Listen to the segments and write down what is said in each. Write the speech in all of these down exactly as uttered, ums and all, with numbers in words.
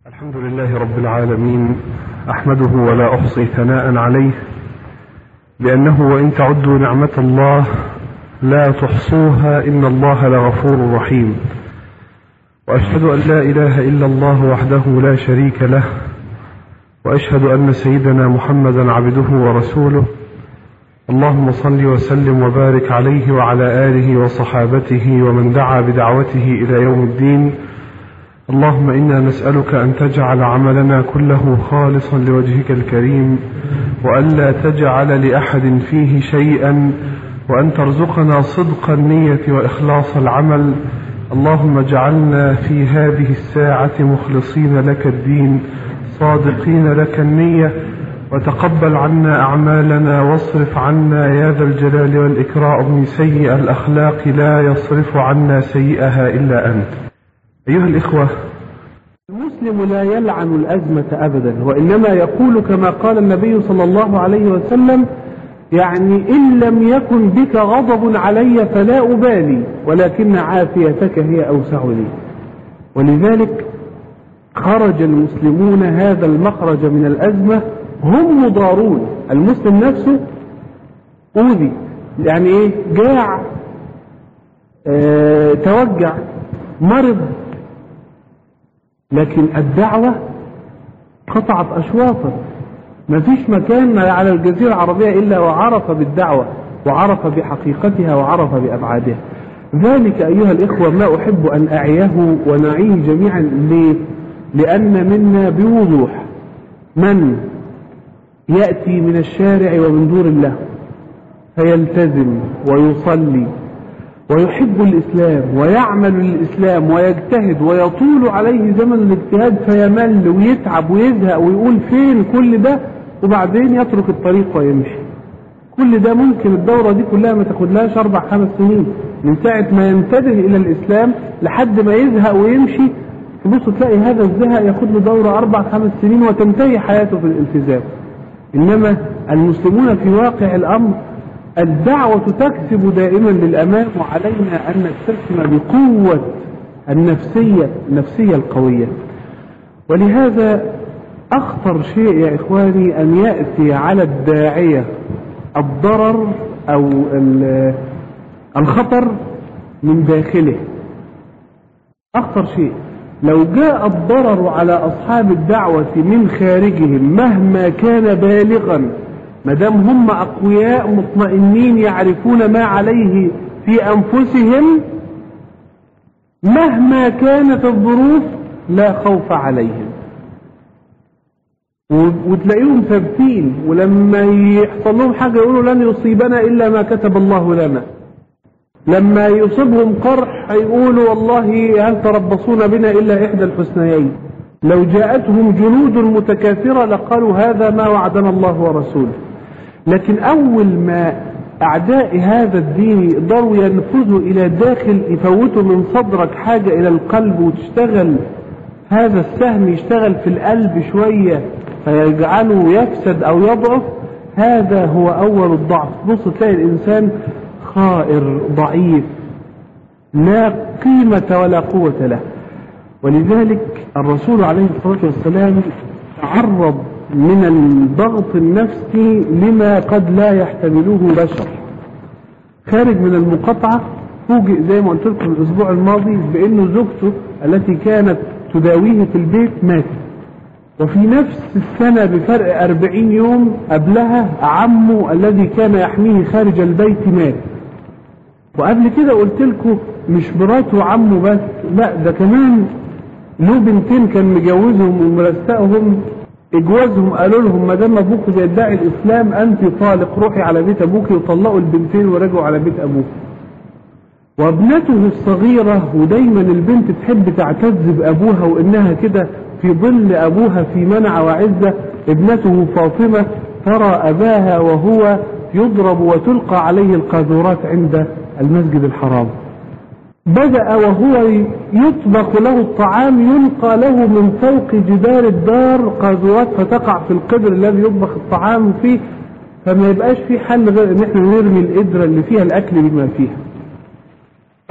الحمد لله رب العالمين، أحمده ولا أحصي ثناء عليه، لأنه وإن تعدوا نعمة الله لا تحصوها إن الله لغفور رحيم. وأشهد أن لا إله إلا الله وحده لا شريك له، وأشهد أن سيدنا محمدا عبده ورسوله. اللهم صل وسلم وبارك عليه وعلى آله وصحابته ومن دعا بدعوته إلى يوم الدين. اللهم إنا نسألك أن تجعل عملنا كله خالصا لوجهك الكريم، وأن لا تجعل لأحد فيه شيئا، وأن ترزقنا صدق النية وإخلاص العمل. اللهم اجعلنا في هذه الساعة مخلصين لك الدين صادقين لك النية، وتقبل عنا أعمالنا واصرف عنا يا ذا الجلال والإكرام من سيئ الأخلاق لا يصرف عنا سيئها إلا أنت. أيها الإخوة، المسلم لا يلعن الأزمة أبدا، وإنما يقول كما قال النبي صلى الله عليه وسلم: يعني إن لم يكن بك غضب علي فلا أبالي، ولكن عافيتك هي أوسع لي. ولذلك خرج المسلمون هذا المخرج من الأزمة هم مضارون. المسلم نفسه أوذي، يعني إيه؟ جاع، اه توجع، مرض، لكن الدعوة قطعت أشواطا. ما فيش مكان على الجزيرة العربية إلا وعرف بالدعوة، وعرف بحقيقتها، وعرف بأبعادها. ذلك أيها الإخوة ما أحب أن أعيه ونعيه جميعا. ليه؟ لأن منا بوضوح من يأتي من الشارع ومن دور الله فيلتزم ويصلي ويحب الإسلام ويعمل للإسلام ويجتهد، ويطول عليه زمن الاجتهاد فيمل ويتعب ويزهق ويقول فين كل ده، وبعدين يترك الطريق ويمشي. كل ده ممكن الدورة دي كلها ما تاخدلهاش أربع خمس سنين، من ساعة ما ينتبه إلى الإسلام لحد ما يزهق ويمشي. تبص تلاقي هذا الزهق ياخد له دورة أربع خمس سنين وتنتهي حياته في الالتزام. إنما المسلمون في واقع الأمر الدعوة تكسب دائما للأمام، وعلينا أن نستسلم بقوة النفسية النفسية القوية. ولهذا أخطر شيء يا إخواني أن يأتي على الداعية الضرر أو الخطر من داخله. أخطر شيء لو جاء الضرر على أصحاب الدعوة من خارجهم مهما كان بالغا، مدام هم أقوياء مطمئنين يعرفون ما عليه في أنفسهم، مهما كانت الظروف لا خوف عليهم، وتلاقيهم ثابتين. ولما يحصل لهم حاجة يقولوا لن يصيبنا إلا ما كتب الله لنا. لما يصيبهم قرح يقولوا والله هل تربصون بنا إلا إحدى الحسنيين. لو جاءتهم جنود متكاثرة لقالوا هذا ما وعدنا الله ورسوله. لكن أول ما أعداء هذا الدين يقدروا ينفذوا إلى داخل، يفوتوا من صدرك حاجة إلى القلب، وتشتغل هذا السهم يشتغل في القلب شوية فيجعله يفسد أو يضعف، هذا هو أول الضعف. بص تلاقي الإنسان خائر ضعيف لا قيمة ولا قوة له. ولذلك الرسول عليه الصلاة والسلام تعرض من الضغط النفسي لما قد لا يحتمله بشر. خارج من المقاطعة فوجئ زي ما قلت لكم الأسبوع الماضي بأنه زوجته التي كانت تداويه في البيت ماتت، وفي نفس السنة بفرق أربعين يوم قبلها عمه الذي كان يحميه خارج البيت مات. وقبل كده قلت لكم مش مراته وعمه بس، لا ده كمان له بنتين كان مجوزهم ومرستقهم. اجوازهم قالوا لهم ما دام ابوك بيدعي الاسلام انت طالق، روحي على بيت ابوك، وطلقوا البنتين ورجعوا على بيت ابوك. وابنته الصغيرة، ودايما البنت تحب تعتز بابوها وانها كده في ظل ابوها في منع وعزة، ابنته فاطمة ترى اباها وهو يضرب وتلقى عليه القاذورات عند المسجد الحرام. بدأ وهو يطبخ له الطعام يلقى له من فوق جدار الدار قاذورات فتقع في القدر الذي يطبخ الطعام فيه، فما يبقاش في حل غير ان احنا نرمي القدرة اللي فيها الاكل بما فيها.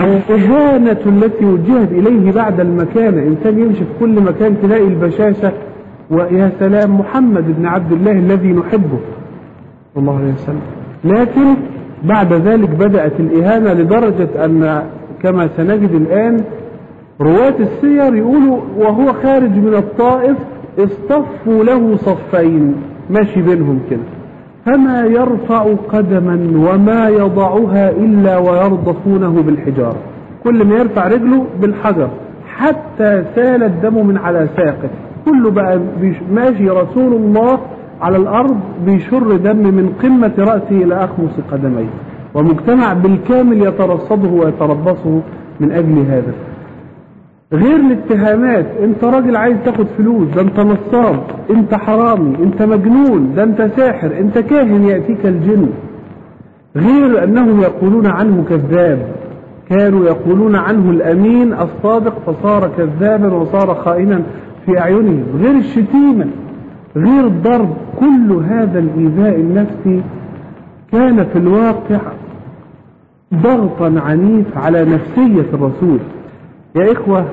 الإهانة التي وجهت إليه بعد المكانة. إنسان يمشي في كل مكان تلاقي البشاشة، ويا سلام محمد بن عبد الله الذي نحبه صلى الله عليه وسلم. لكن بعد ذلك بدأت الإهانة لدرجة أن كما سنجد الآن رواة السير يقولوا وهو خارج من الطائف اصطفوا له صفين ماشي بينهم كده، فما يرفع قدما وما يضعها إلا ويرضفونه بالحجارة. كل ما يرفع رجله بالحجر حتى سال الدم من على ساقه. كله بقى ماشي رسول الله على الأرض بيشر دم من قمة رأسه إلى أخمص قدميه، ومجتمع بالكامل يترصده ويتربصه من أجل هذا. غير الاتهامات، انت راجل عايز تاخد فلوس، ده انت نصاب، انت حرامي، انت مجنون، ده انت ساحر، انت كاهن يأتيك الجن. غير انهم يقولون عنه كذاب، كانوا يقولون عنه الامين الصادق فصار كذابا وصار خائنا في اعينهم. غير الشتيمة، غير الضرب، كل هذا الايذاء النفسي كان في الواقع ضغطا عنيف على نفسية الرسول. يا إخوة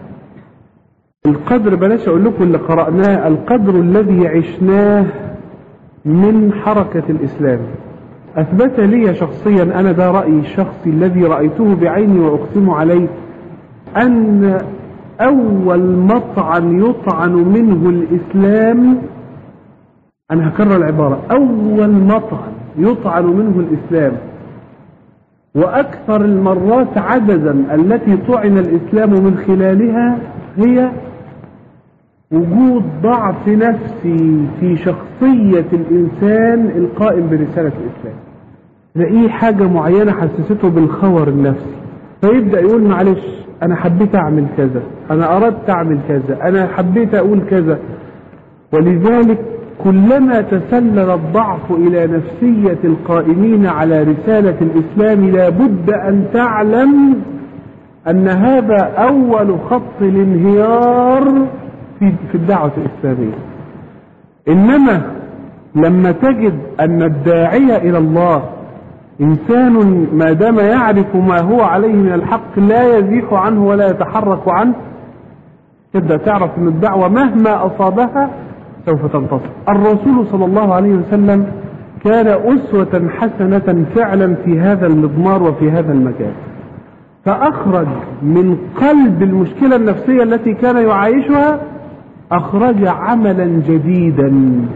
القدر، بلاش أقول لكم اللي قرأناه، القدر الذي عشناه من حركة الإسلام أثبت لي شخصيا، أنا ده رأيي الشخصي الذي رأيته بعيني وأقسم عليه، أن أول مطعن يطعن منه الإسلام، أنا هكرر العبارة، أول مطعن يطعن منه الإسلام وأكثر المرات عددا التي طعن الإسلام من خلالها هي وجود ضعف نفسي في شخصية الإنسان القائم برسالة الإسلام. لأي حاجة معينة حسسته بالخور النفسي، فيبدأ يقول معلش أنا حبيت أعمل كذا، أنا أردت أعمل كذا، أنا حبيت أقول كذا. ولذلك كلما تسلل الضعف إلى نفسية القائمين على رسالة الإسلام لابد أن تعلم أن هذا أول خط الانهيار في في الدعوة الإسلامية. إنما لما تجد أن الداعية إلى الله إنسان ما دام يعرف ما هو عليه من الحق لا يزيح عنه ولا يتحرك عنه، تبدأ تعرف أن الدعوة مهما أصابها سوف تنتصر. الرسول صلى الله عليه وسلم كان أسوة حسنة فعلا في هذا المضمار وفي هذا المجال، فأخرج من قلب المشكلة النفسية التي كان يعايشها، أخرج عملا جديدا.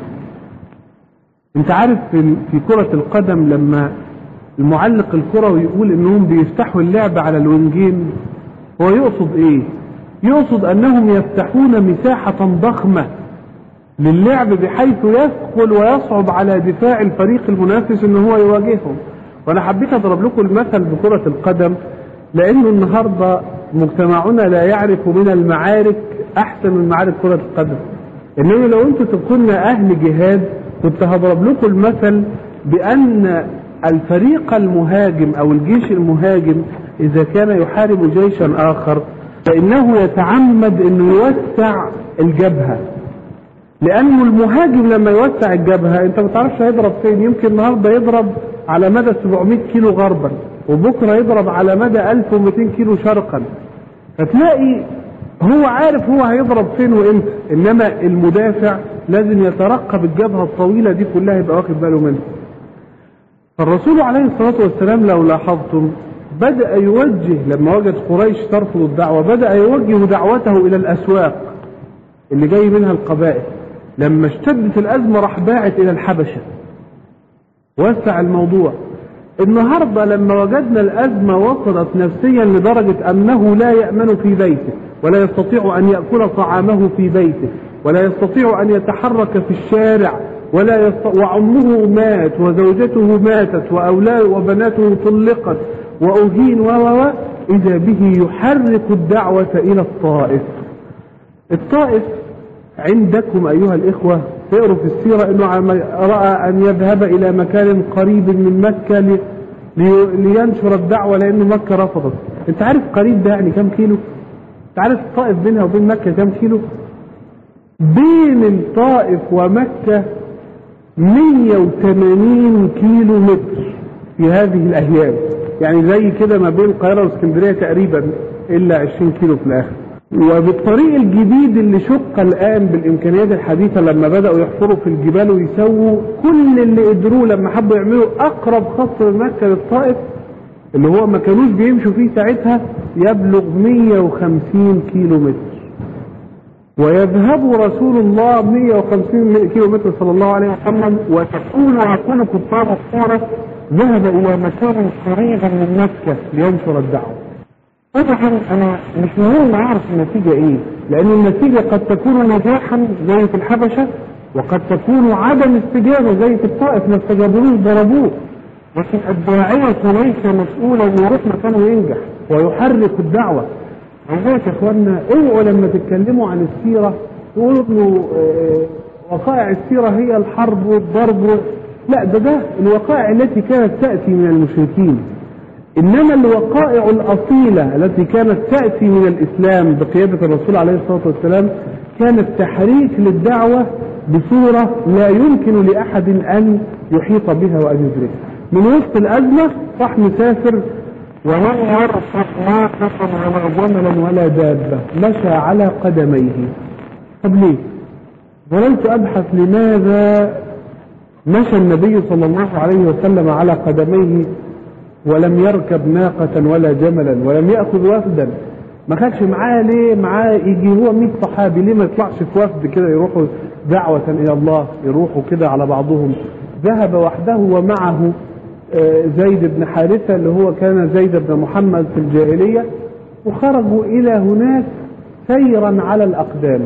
انت عارف في كرة القدم لما المعلق الكروي يقول انهم بيفتحوا اللعب على الوينجين، هو يقصد ايه؟ يقصد انهم يفتحون مساحة ضخمة للعب بحيث يثقل ويصعب على دفاع الفريق المنافس ان هو يواجههم. وانا حبيت اضرب لكم المثل بكرة القدم لانه النهاردة مجتمعنا لا يعرف من المعارك احسن من معارك كرة القدم. انما لو انتم تكونوا اهل جهاد كنت هضرب لكم المثل بان الفريق المهاجم او الجيش المهاجم اذا كان يحارب جيشا اخر فانه يتعمد انه يوسع الجبهة، لأنه المهاجم لما يوسع الجبهة أنت ما تعرفش هيضرب فين. يمكن النهاردة يضرب على مدى سبعمائة كيلو غربا، وبكرة يضرب على مدى ألف ومئتين كيلو شرقا، فتلاقي هو عارف هو هيضرب فين وإمتى. إنما المدافع لازم يترقب الجبهة الطويلة دي كلها يبقى واخد باله منها. فالرسول عليه الصلاة والسلام لو لاحظتم بدأ يوجه لما وجد قريش ترفض الدعوة، بدأ يوجه دعوته إلى الأسواق اللي جاي منها القبائل. لما اشتدت الأزمة راح باعت إلى الحبشة، وسع الموضوع. النهاردة لما وجدنا الأزمة وصلت نفسيا لدرجة أنه لا يأمن في بيته، ولا يستطيع أن يأكل طعامه في بيته، ولا يستطيع أن يتحرك في الشارع، ولا يستطيع، وعمه مات وزوجته ماتت وأولاده وبناته طلقت وأهين و إذا به يحرك الدعوة إلى الطائف. الطائف عندكم أيها الإخوة تقروا في السيرة أنه رأى أن يذهب إلى مكان قريب من مكة لينشر الدعوة لأن مكة رفضت. أنت عارف قريب ده يعني كم كيلو؟ أنت عارف الطائف بينها وبين مكة كم كيلو؟ بين الطائف ومكة مئة وثمانين كيلو متر في هذه الأيام. يعني زي كده ما بين القاهرة واسكندرية تقريبا إلا عشرين كيلو في الآخر. وبالطريق الجديد اللي شق الآن بالإمكانيات الحديثة لما بدأوا يحفروا في الجبال ويسووا كل اللي قدروه لما حبوا يعملوا أقرب خط من مكة للطائف اللي هو ما كانوش بيمشوا فيه ساعتها يبلغ مية وخمسين كيلو متر، ويذهب رسول الله مية وخمسين كيلو متر صلى الله عليه وسلم، وتكون ويكون كفار الصورة ذهب إلى مكان قريبا من مكة لينشر الدعوة. طبعا أنا مش مهم أعرف النتيجة إيه، لأن النتيجة قد تكون نجاحا زي في الحبشة، وقد تكون عدم استجابة زي في الطائف ما استجابوش ضربوه. لكن الداعية ليس مسؤولا أن يروح مكانه وينجح ويحرك الدعوة. عندك يا اخوانا اوعوا لما تتكلموا عن السيرة تقولوا انه وقائع السيرة هي الحرب والضرب، لا، ده ده الوقائع التي كانت تأتي من المشركين، انما الوقائع الاصيلة التي كانت تأتي من الاسلام بقيادة الرسول عليه الصلاة والسلام كانت تحريك للدعوة بصورة لا يمكن لأحد ان يحيط بها وان يدركها. من وسط الازمة راح مسافر ولم يرفق ناقة ولا جملا ولا دابة، مشى على قدميه. طب ليه؟ ظللت أبحث لماذا مشى النبي صلى الله عليه وسلم على قدميه ولم يركب ناقة ولا جملا ولم يأخذ وفدا؟ ما خدش معاه ليه؟ معاه يجي هو مئة صحابي، ليه ما يطلعش في وفد كده يروحوا دعوة إلى الله، يروحوا كده على بعضهم؟ ذهب وحده ومعه زيد بن حارثة اللي هو كان زيد بن محمد في الجاهلية، وخرجوا إلى هناك سيرا على الأقدام،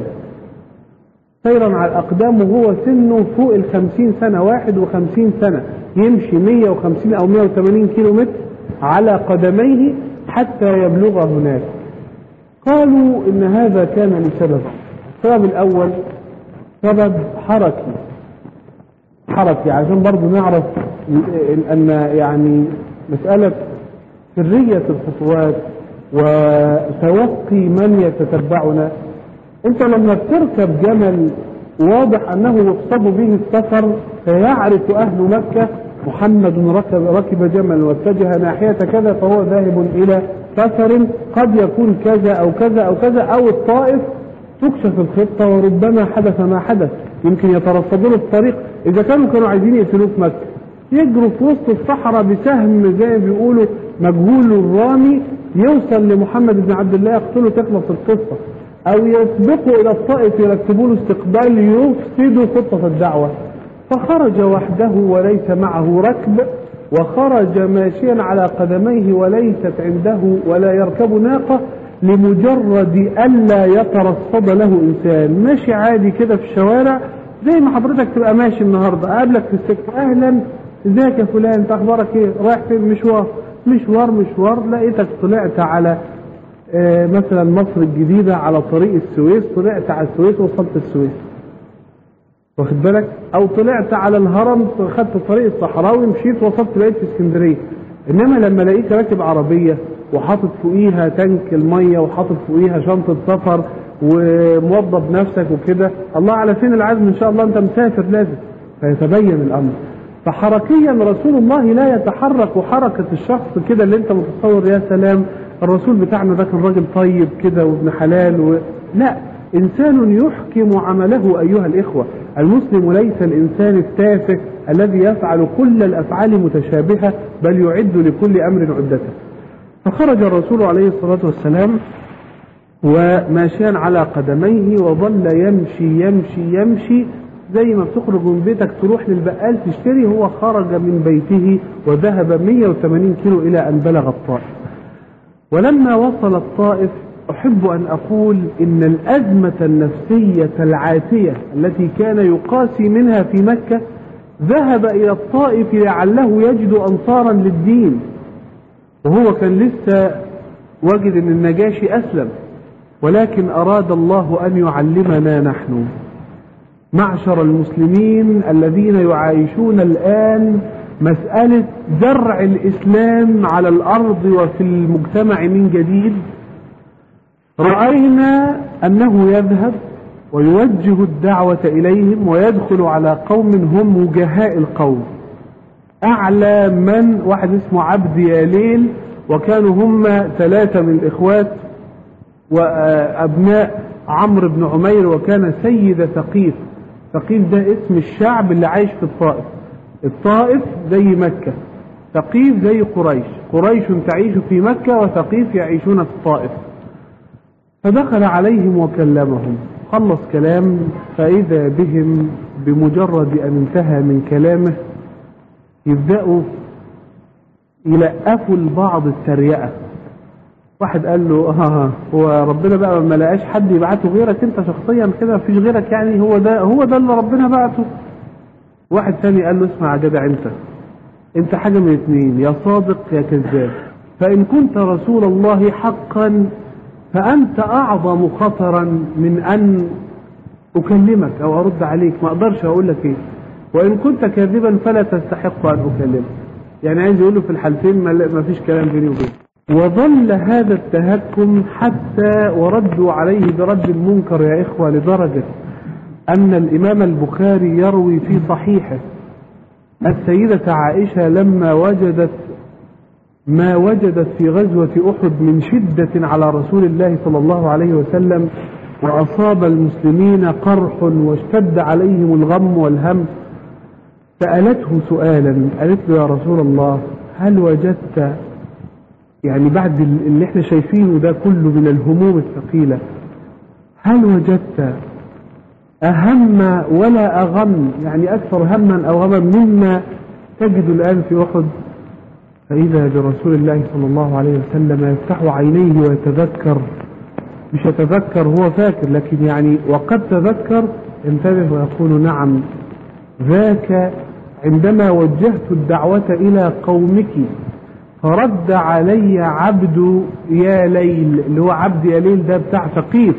سيرا على الأقدام وهو سنه فوق الخمسين سنة، واحد وخمسين سنة، يمشي مية وخمسين أو مية وثمانين كيلو متر على قدميه حتى يبلغ هناك. قالوا إن هذا كان لسبب. السبب الأول سبب حركي، حركي عشان برضو نعرف أن يعني مسألة سرية الخطوات وتوقي من يتتبعنا. انت لما بتركب جمل واضح انه يقصد به السفر، فيعرف اهل مكة محمد ركب, ركب جمل واتجه ناحية كذا فهو ذاهب الى سفر قد يكون كذا او كذا او كذا، او الطائف تكشف الخطة وربما حدث ما حدث، يمكن يترصدون الطريق. اذا كانوا كانوا عايزين يقتلوه في مكة يجروا في وسط الصحراء بسهم زي ما بيقولوا مجهول الرامي يوصل لمحمد بن عبد الله يقتله تخلص القصة، او يسبقوا الى الطائف يرتبوا له استقبال يفسدوا خطة الدعوة. فخرج وحده وليس معه ركب، وخرج ماشيا على قدميه وليست عنده ولا يركب ناقة، لمجرد ألا يترصد له إنسان. ماشي عادي كده في الشوارع زي ما حضرتك تبقى ماشي النهاردة، قابلك في السكة أهلا ازيك يا فلان، انت اخبارك ايه، رايح فين، مشوار مشوار مشوار لقيتك طلعت على اه مثلا مصر الجديدة على طريق السويس، طلعت على السويس وصلت السويس، واخد بالك، او طلعت على الهرم خدت طريق الصحراوي مشيت وصلت بقيت في اسكندرية. انما لما الاقيك راكب عربية وحاطط فوقيها تانك المية وحاطط فوقيها شنطة سفر وموضب نفسك وكده، الله على فين العزم ان شاء الله، انت مسافر لازم، فيتبين الامر. فحركيا رسول الله لا يتحرك حركة الشخص كده اللي انت متصور يا سلام الرسول بتاعنا ده كان راجل طيب كده وابن حلال و... لا، انسان يحكم عمله. ايها الاخوة، المسلم ليس الانسان التافه الذي يفعل كل الافعال متشابهة، بل يعد لكل امر عدته. فخرج الرسول عليه الصلاة والسلام وماشيا على قدميه وظل يمشي يمشي يمشي زي ما بتخرج من بيتك تروح للبقال تشتري، هو خرج من بيته وذهب مية وثمانين كيلو إلى أن بلغ الطائف. ولما وصل الطائف أحب أن أقول إن الأزمة النفسية العاتية التي كان يقاسي منها في مكة ذهب إلى الطائف لعله يجد أنصارا للدين، وهو كان لسه وجد أن النجاشي أسلم، ولكن أراد الله أن يعلمنا نحن معشر المسلمين الذين يعايشون الآن مسألة زرع الإسلام على الأرض وفي المجتمع من جديد. رأينا أنه يذهب ويوجه الدعوة إليهم ويدخل على قوم هم وجهاء القوم. أعلى من واحد اسمه عبد ياليل، وكانوا هم ثلاثة من الإخوات وأبناء عمرو بن عمير، وكان سيد ثقيف. ثقيف ده اسم الشعب اللي عايش في الطائف. الطائف زي مكة، ثقيف زي قريش. قريش تعيش في مكة وثقيف يعيشون في الطائف. فدخل عليهم وكلمهم، خلص كلام، فإذا بهم بمجرد أن انتهى من كلامه يبدأوا يلقفوا البعض التريقة. واحد قال له اه هو ربنا بقى ما لقاش حد يبعته غيرك انت شخصيا كده، مفيش غيرك يعني، هو ده هو ده اللي ربنا بعته. واحد ثاني قال له اسمع يا جدع، انت انت حاجة من اثنين، يا صادق يا كذاب. فإن كنت رسول الله حقا فأنت أعظم خطرا من أن أكلمك أو أرد عليك، ما أقدرش أقول لك إيه. وإن كنت كاذبا فلا تستحق أن أكلمك. يعني عايز يقول له في الحالتين ما فيش كلام بيني وبينه. وظل هذا التهكم حتى وردوا عليه برد المنكر يا إخوة، لدرجة أن الإمام البخاري يروي في صحيحه السيدة عائشة لما وجدت ما وجدت في غزوة أحد من شدة على رسول الله صلى الله عليه وسلم، وأصاب المسلمين قرح واشتد عليهم الغم والهم، سألته سؤالا، قالت له يا رسول الله هل وجدت، يعني بعد اللي احنا شايفينه ده كله من الهموم الثقيلة، هل وجدت أهم ولا أغم، يعني أكثر هما أو غما مما تجد الآن في أحد؟ فإذا برسول الله صلى الله عليه وسلم يفتح عينيه ويتذكر، مش يتذكر هو فاكر، لكن يعني وقد تذكر، انتبه ويقول نعم ذاك عندما وجهت الدعوة إلى قومك فرد علي عبد يا ليل، اللي هو عبد يا ليل ده بتاع ثقيف،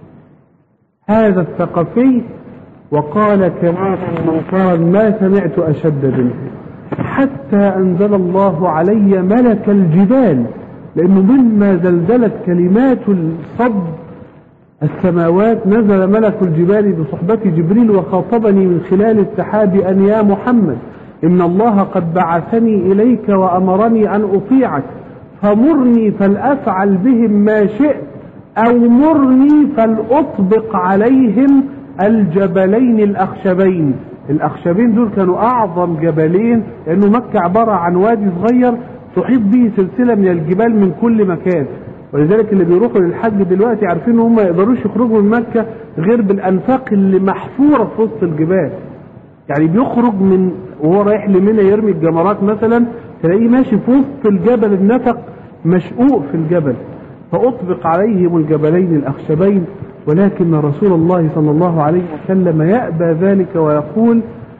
هذا الثقفي، وقال كلام منكرا ما سمعت أشد منه، حتى أنزل الله علي ملك الجبال، لأنه مما زلزلت كلمات الصب السماوات نزل ملك الجبال بصحبة جبريل وخاطبني من خلال السحاب أن يا محمد إن الله قد بعثني إليك وأمرني أن أطيعك، فمرني فلأفعل بهم ما شئت أو مرني فلأطبق عليهم الجبلين الأخشبين. الأخشبين دول كانوا أعظم جبلين، لأنه مكة عبارة عن وادي صغير تحيط به سلسلة من الجبال من كل مكان، ولذلك اللي بيروحوا للحج دلوقتي عارفين ان هم ما يقدروش يخرجوا من مكة غير بالأنفاق اللي محفورة في وسط الجبال. يعني بيخرج من وهو رايح لمنى يرمي الجمرات مثلا، تلاقيه ماشي في وسط الجبل، النفق مشقوق في الجبل، فأطبق عليهم الجبلين الأخشبين. ولكن رسول الله صلى الله عليه وسلم يأبى ذلك ويقول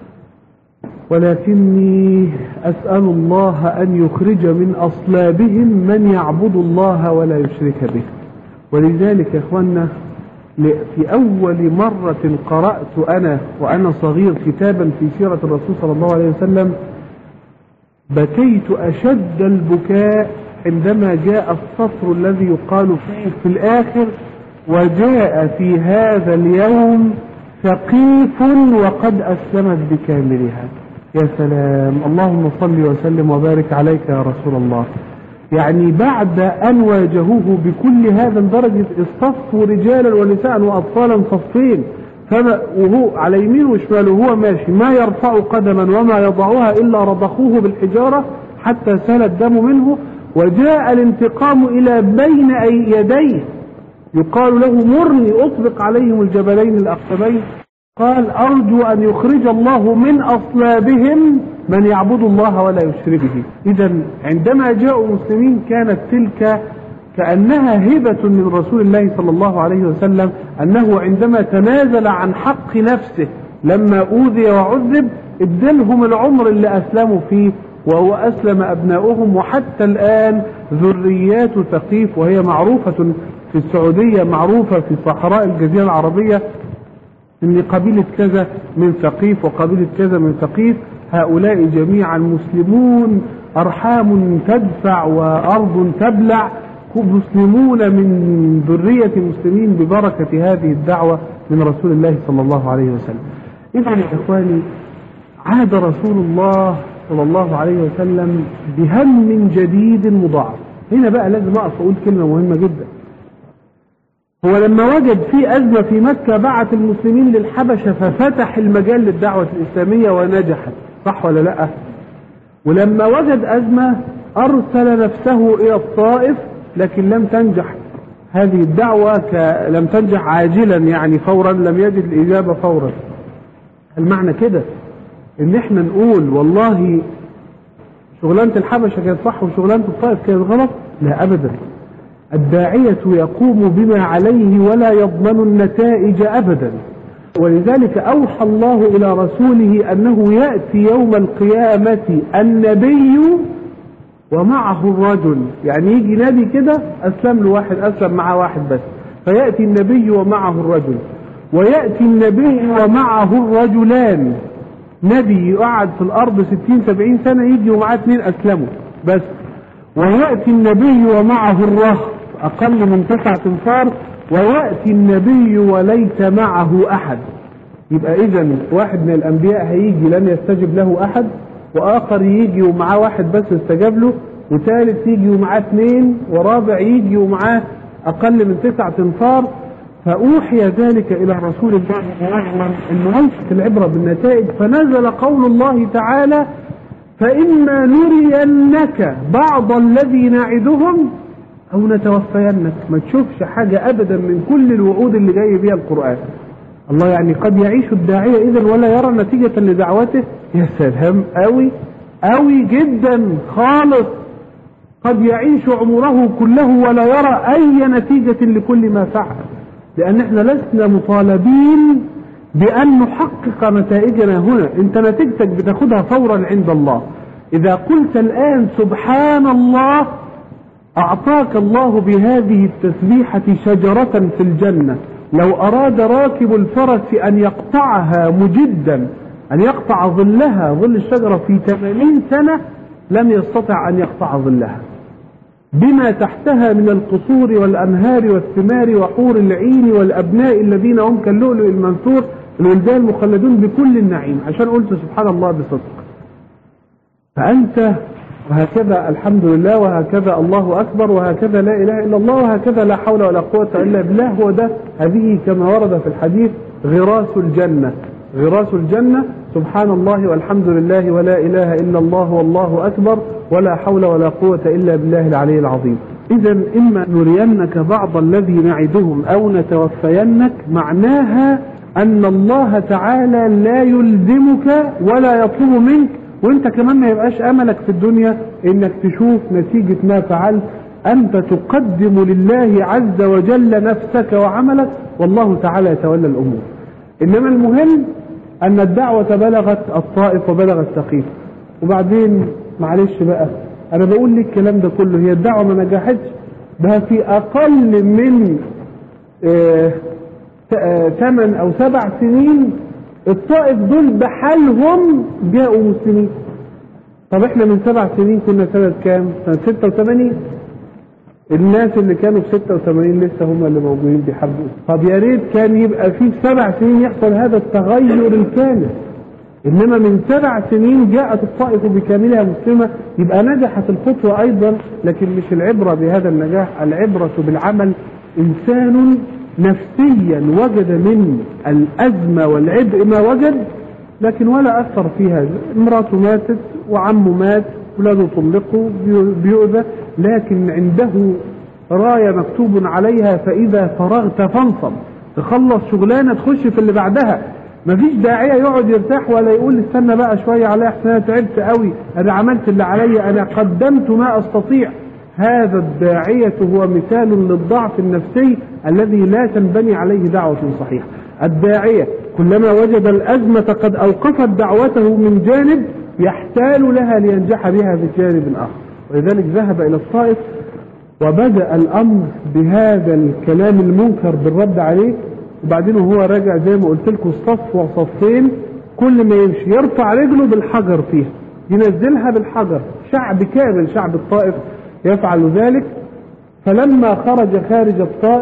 ولكني أسأل الله أن يخرج من أصلابهم من يعبد الله ولا يشرك به. ولذلك يا إخوانا في أول مرة قرأت أنا وأنا صغير كتابا في سيرة الرسول صلى الله عليه وسلم بكيت أشد البكاء عندما جاء السطر الذي يقال فيه في الآخر وجاء في هذا اليوم ثقيف وقد أسلمت بكاملها. يا سلام، اللهم صل وسلم وبارك عليك يا رسول الله. يعني بعد أن واجهوه بكل هذا الدرجة اصطفوا رجالا ونساء وأطفالا صفين، فما وهو على يمين وشماله وهو ماشي ما يرفع قدما وما يضعها إلا رضخوه بالحجارة حتى سال الدم منه، وجاء الانتقام إلى بين يديه يقال له مرني أطبق عليهم الجبلين الأخشبين، قال أرجو أن يخرج الله من أصلابهم من يعبد الله ولا يشرك به. إذا عندما جاءوا مسلمين كانت تلك كأنها هبة من رسول الله صلى الله عليه وسلم، أنه عندما تنازل عن حق نفسه لما أوذي وعذب ادلهم العمر اللي أسلموا فيه، وهو أسلم أبناؤهم. وحتى الآن ذريات ثقيف، وهي معروفة في السعودية، معروفة في صحراء الجزيرة العربية، ان قبيلة كذا من ثقيف وقبيلة كذا من ثقيف، هؤلاء جميعا مسلمون، أرحام تدفع وأرض تبلع، مسلمون من ذرية المسلمين ببركة هذه الدعوة من رسول الله صلى الله عليه وسلم. إذن يا إخواني عاد رسول الله صلى الله عليه وسلم بهم جديد مضاعف. هنا بقى لازم أقف أقول كلمة مهمة جدا. هو لما وجد في أزمة في مكة بعت المسلمين للحبشة ففتح المجال للدعوة الإسلامية ونجحت، صح ولا لأ؟ ولما وجد أزمة أرسل نفسه إلى الطائف لكن لم تنجح هذه الدعوة، لم تنجح عاجلا يعني فورا، لم يجد الإجابة فورا. المعنى كده إن إحنا نقول والله شغلانة الحبشة كانت صح وشغلانة الطائف كانت غلط؟ لا أبدا. الداعية يقوم بما عليه ولا يضمن النتائج أبدا. ولذلك أوحى الله إلى رسوله أنه يأتي يوم القيامة النبي ومعه الرجل، يعني يجي نبي كده أسلم له واحد، أسلم معه واحد بس، فيأتي النبي ومعه الرجل، ويأتي النبي ومعه الرجلان، نبي يقعد في الأرض ستين سبعين سنة يجي ومعه اثنين أسلموا بس، ويأتي النبي ومعه الرهط أقل من تسعة انفار، ويأتي النبي وليس معه أحد. يبقى إذن واحد من الأنبياء هيجي لن يستجب له أحد، وآخر يجي ومعاه واحد بس استجاب له، وثالث يجي ومعاه اثنين، ورابع يجي ومعاه أقل من تسعة انفار. فأوحي ذلك إلى رسول الله رحمة أنه ليست العبرة بالنتائج، فنزل قول الله تعالى: فإما نرينك بعض الذي نعدهم أو نتوفينك. ما تشوفش حاجة أبدا من كل الوعود اللي جاي بيها القرآن. الله يعني قد يعيش الداعية إذن ولا يرى نتيجة لدعوته. يا سلام، قوي قوي جدا خالص. قد يعيش عمره كله ولا يرى أي نتيجة لكل ما فعل، لأن احنا لسنا مطالبين بأن نحقق نتائجنا هنا. انت نتيجتك بتاخدها فورا عند الله. إذا قلت الآن سبحان الله، أعطاك الله بهذه التسبيحة شجرة في الجنة، لو أراد راكب الفرس أن يقطعها مجدا، أن يقطع ظلها، ظل الشجرة في ثمانين سنة، لم يستطع أن يقطع ظلها بما تحتها من القصور والأنهار والثمار وحور العين والأبناء الذين هم كاللؤلؤ المنثور، الولدان المخلدون بكل النعيم. عشان قلت سبحان الله بصدق. فأنت وهكذا الحمد لله، وهكذا الله أكبر، وهكذا لا إله إلا الله، وهكذا لا حول ولا قوة إلا بالله. هو ده، هذه كما ورد في الحديث غراس الجنة. غراس الجنة سبحان الله والحمد لله ولا إله إلا الله والله أكبر ولا حول ولا قوة إلا بالله العلي العظيم. إذا إما نرينك بعض الذي نعدهم أو نتوفينك، معناها أن الله تعالى لا يلزمك ولا يطلب منك، وانت كمان ما يبقاش املك في الدنيا انك تشوف نتيجة ما فعلت. انت تقدم لله عز وجل نفسك وعملك، والله تعالى يتولى الامور. انما المهم ان الدعوة بلغت الطائف وبلغت ثقيف. وبعدين معلش بقى، انا بقول لك الكلام ده كله، هي الدعوة ما نجحتش، ده في اقل من ثمان او سبع سنين الطائف دول بحالهم جاءوا مسلمين. طب احنا من سبع سنين كنا سنة كام؟ سنة ستة وثمانين. الناس اللي كانوا في ستة وثمانين لسه هم اللي موجودين بيحاربوا. طب يا ريت كان يبقى في سبع سنين يحصل هذا التغير الكامل. انما من سبع سنين جاءت الطائف بكاملها مسلمة، يبقى نجحت الخطوة ايضا. لكن مش العبرة بهذا النجاح، العبرة بالعمل. انسان نفسيا وجد من الأزمة والعبء ما وجد، لكن ولا أثر فيها. امراته ماتت وعمه مات، ولاده طلقوا، بيؤذى، لكن عنده راية مكتوب عليها: فإذا فرغت فانصب. تخلص شغلانة تخش في اللي بعدها. مفيش داعية يقعد يرتاح ولا يقول استنى بقى شوية عليا احسن انا تعبت قوي، انا عملت اللي عليا، انا قدمت ما استطيع. هذا الداعية هو مثال للضعف النفسي الذي لا تنبني عليه دعوة صحيحة. الداعية كلما وجد الأزمة قد أوقفت دعوته من جانب، يحتال لها لينجح بها في جانب آخر. ولذلك ذهب إلى الطائف وبدأ الأمر بهذا الكلام المنكر بالرد عليه. وبعدين هو راجع زي ما قلت لكم صف وصفين، كل ما يمشي يرفع رجله بالحجر فيها، ينزلها بالحجر. شعب كامل، شعب الطائف يفعل ذلك. فلما خرج خارج الطائف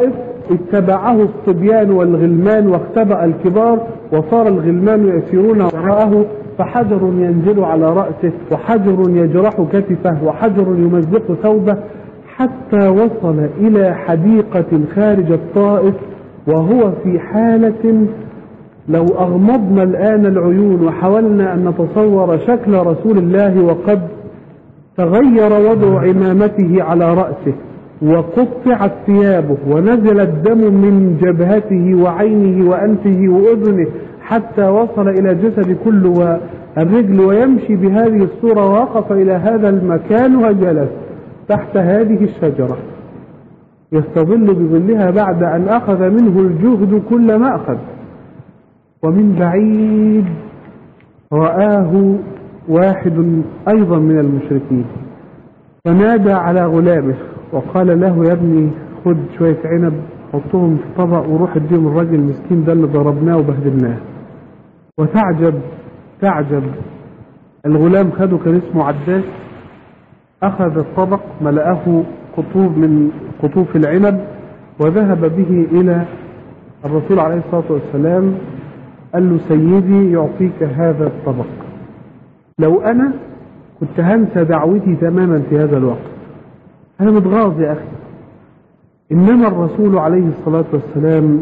اتبعه الصبيان والغلمان واختبأ الكبار، وصار الغلمان يسيرون وراءه، فحجر ينزل على رأسه وحجر يجرح كتفه وحجر يمزق ثوبه، حتى وصل إلى حديقة خارج الطائف، وهو في حالة لو أغمضنا الآن العيون وحاولنا أن نتصور شكل رسول الله وقد تغير وضع عمامته على رأسه وقطعت ثيابه ونزل الدم من جبهته وعينه وأنفه وأذنه حتى وصل إلى جسد كله والرجل، ويمشي بهذه الصورة، ووقف إلى هذا المكان وجلس تحت هذه الشجرة يستظل بظلها بعد أن أخذ منه الجهد كل ما أخذ. ومن بعيد رآه واحد أيضا من المشركين فنادى على غلامه وقال له: يا ابني خد شوية عنب حطهم في طبق وروح اديهم الراجل المسكين ده اللي ضربناه وبهدلناه. وتعجب تعجب الغلام خده، كان اسمه عداس، أخذ الطبق ملأه قطوف من قطوف العنب وذهب به إلى الرسول عليه الصلاة والسلام، قال له: سيدي يعطيك هذا الطبق. لو أنا كنت هنسى دعوتي تماما في هذا الوقت، أنا متغاظ يا أخي، إنما الرسول عليه الصلاة والسلام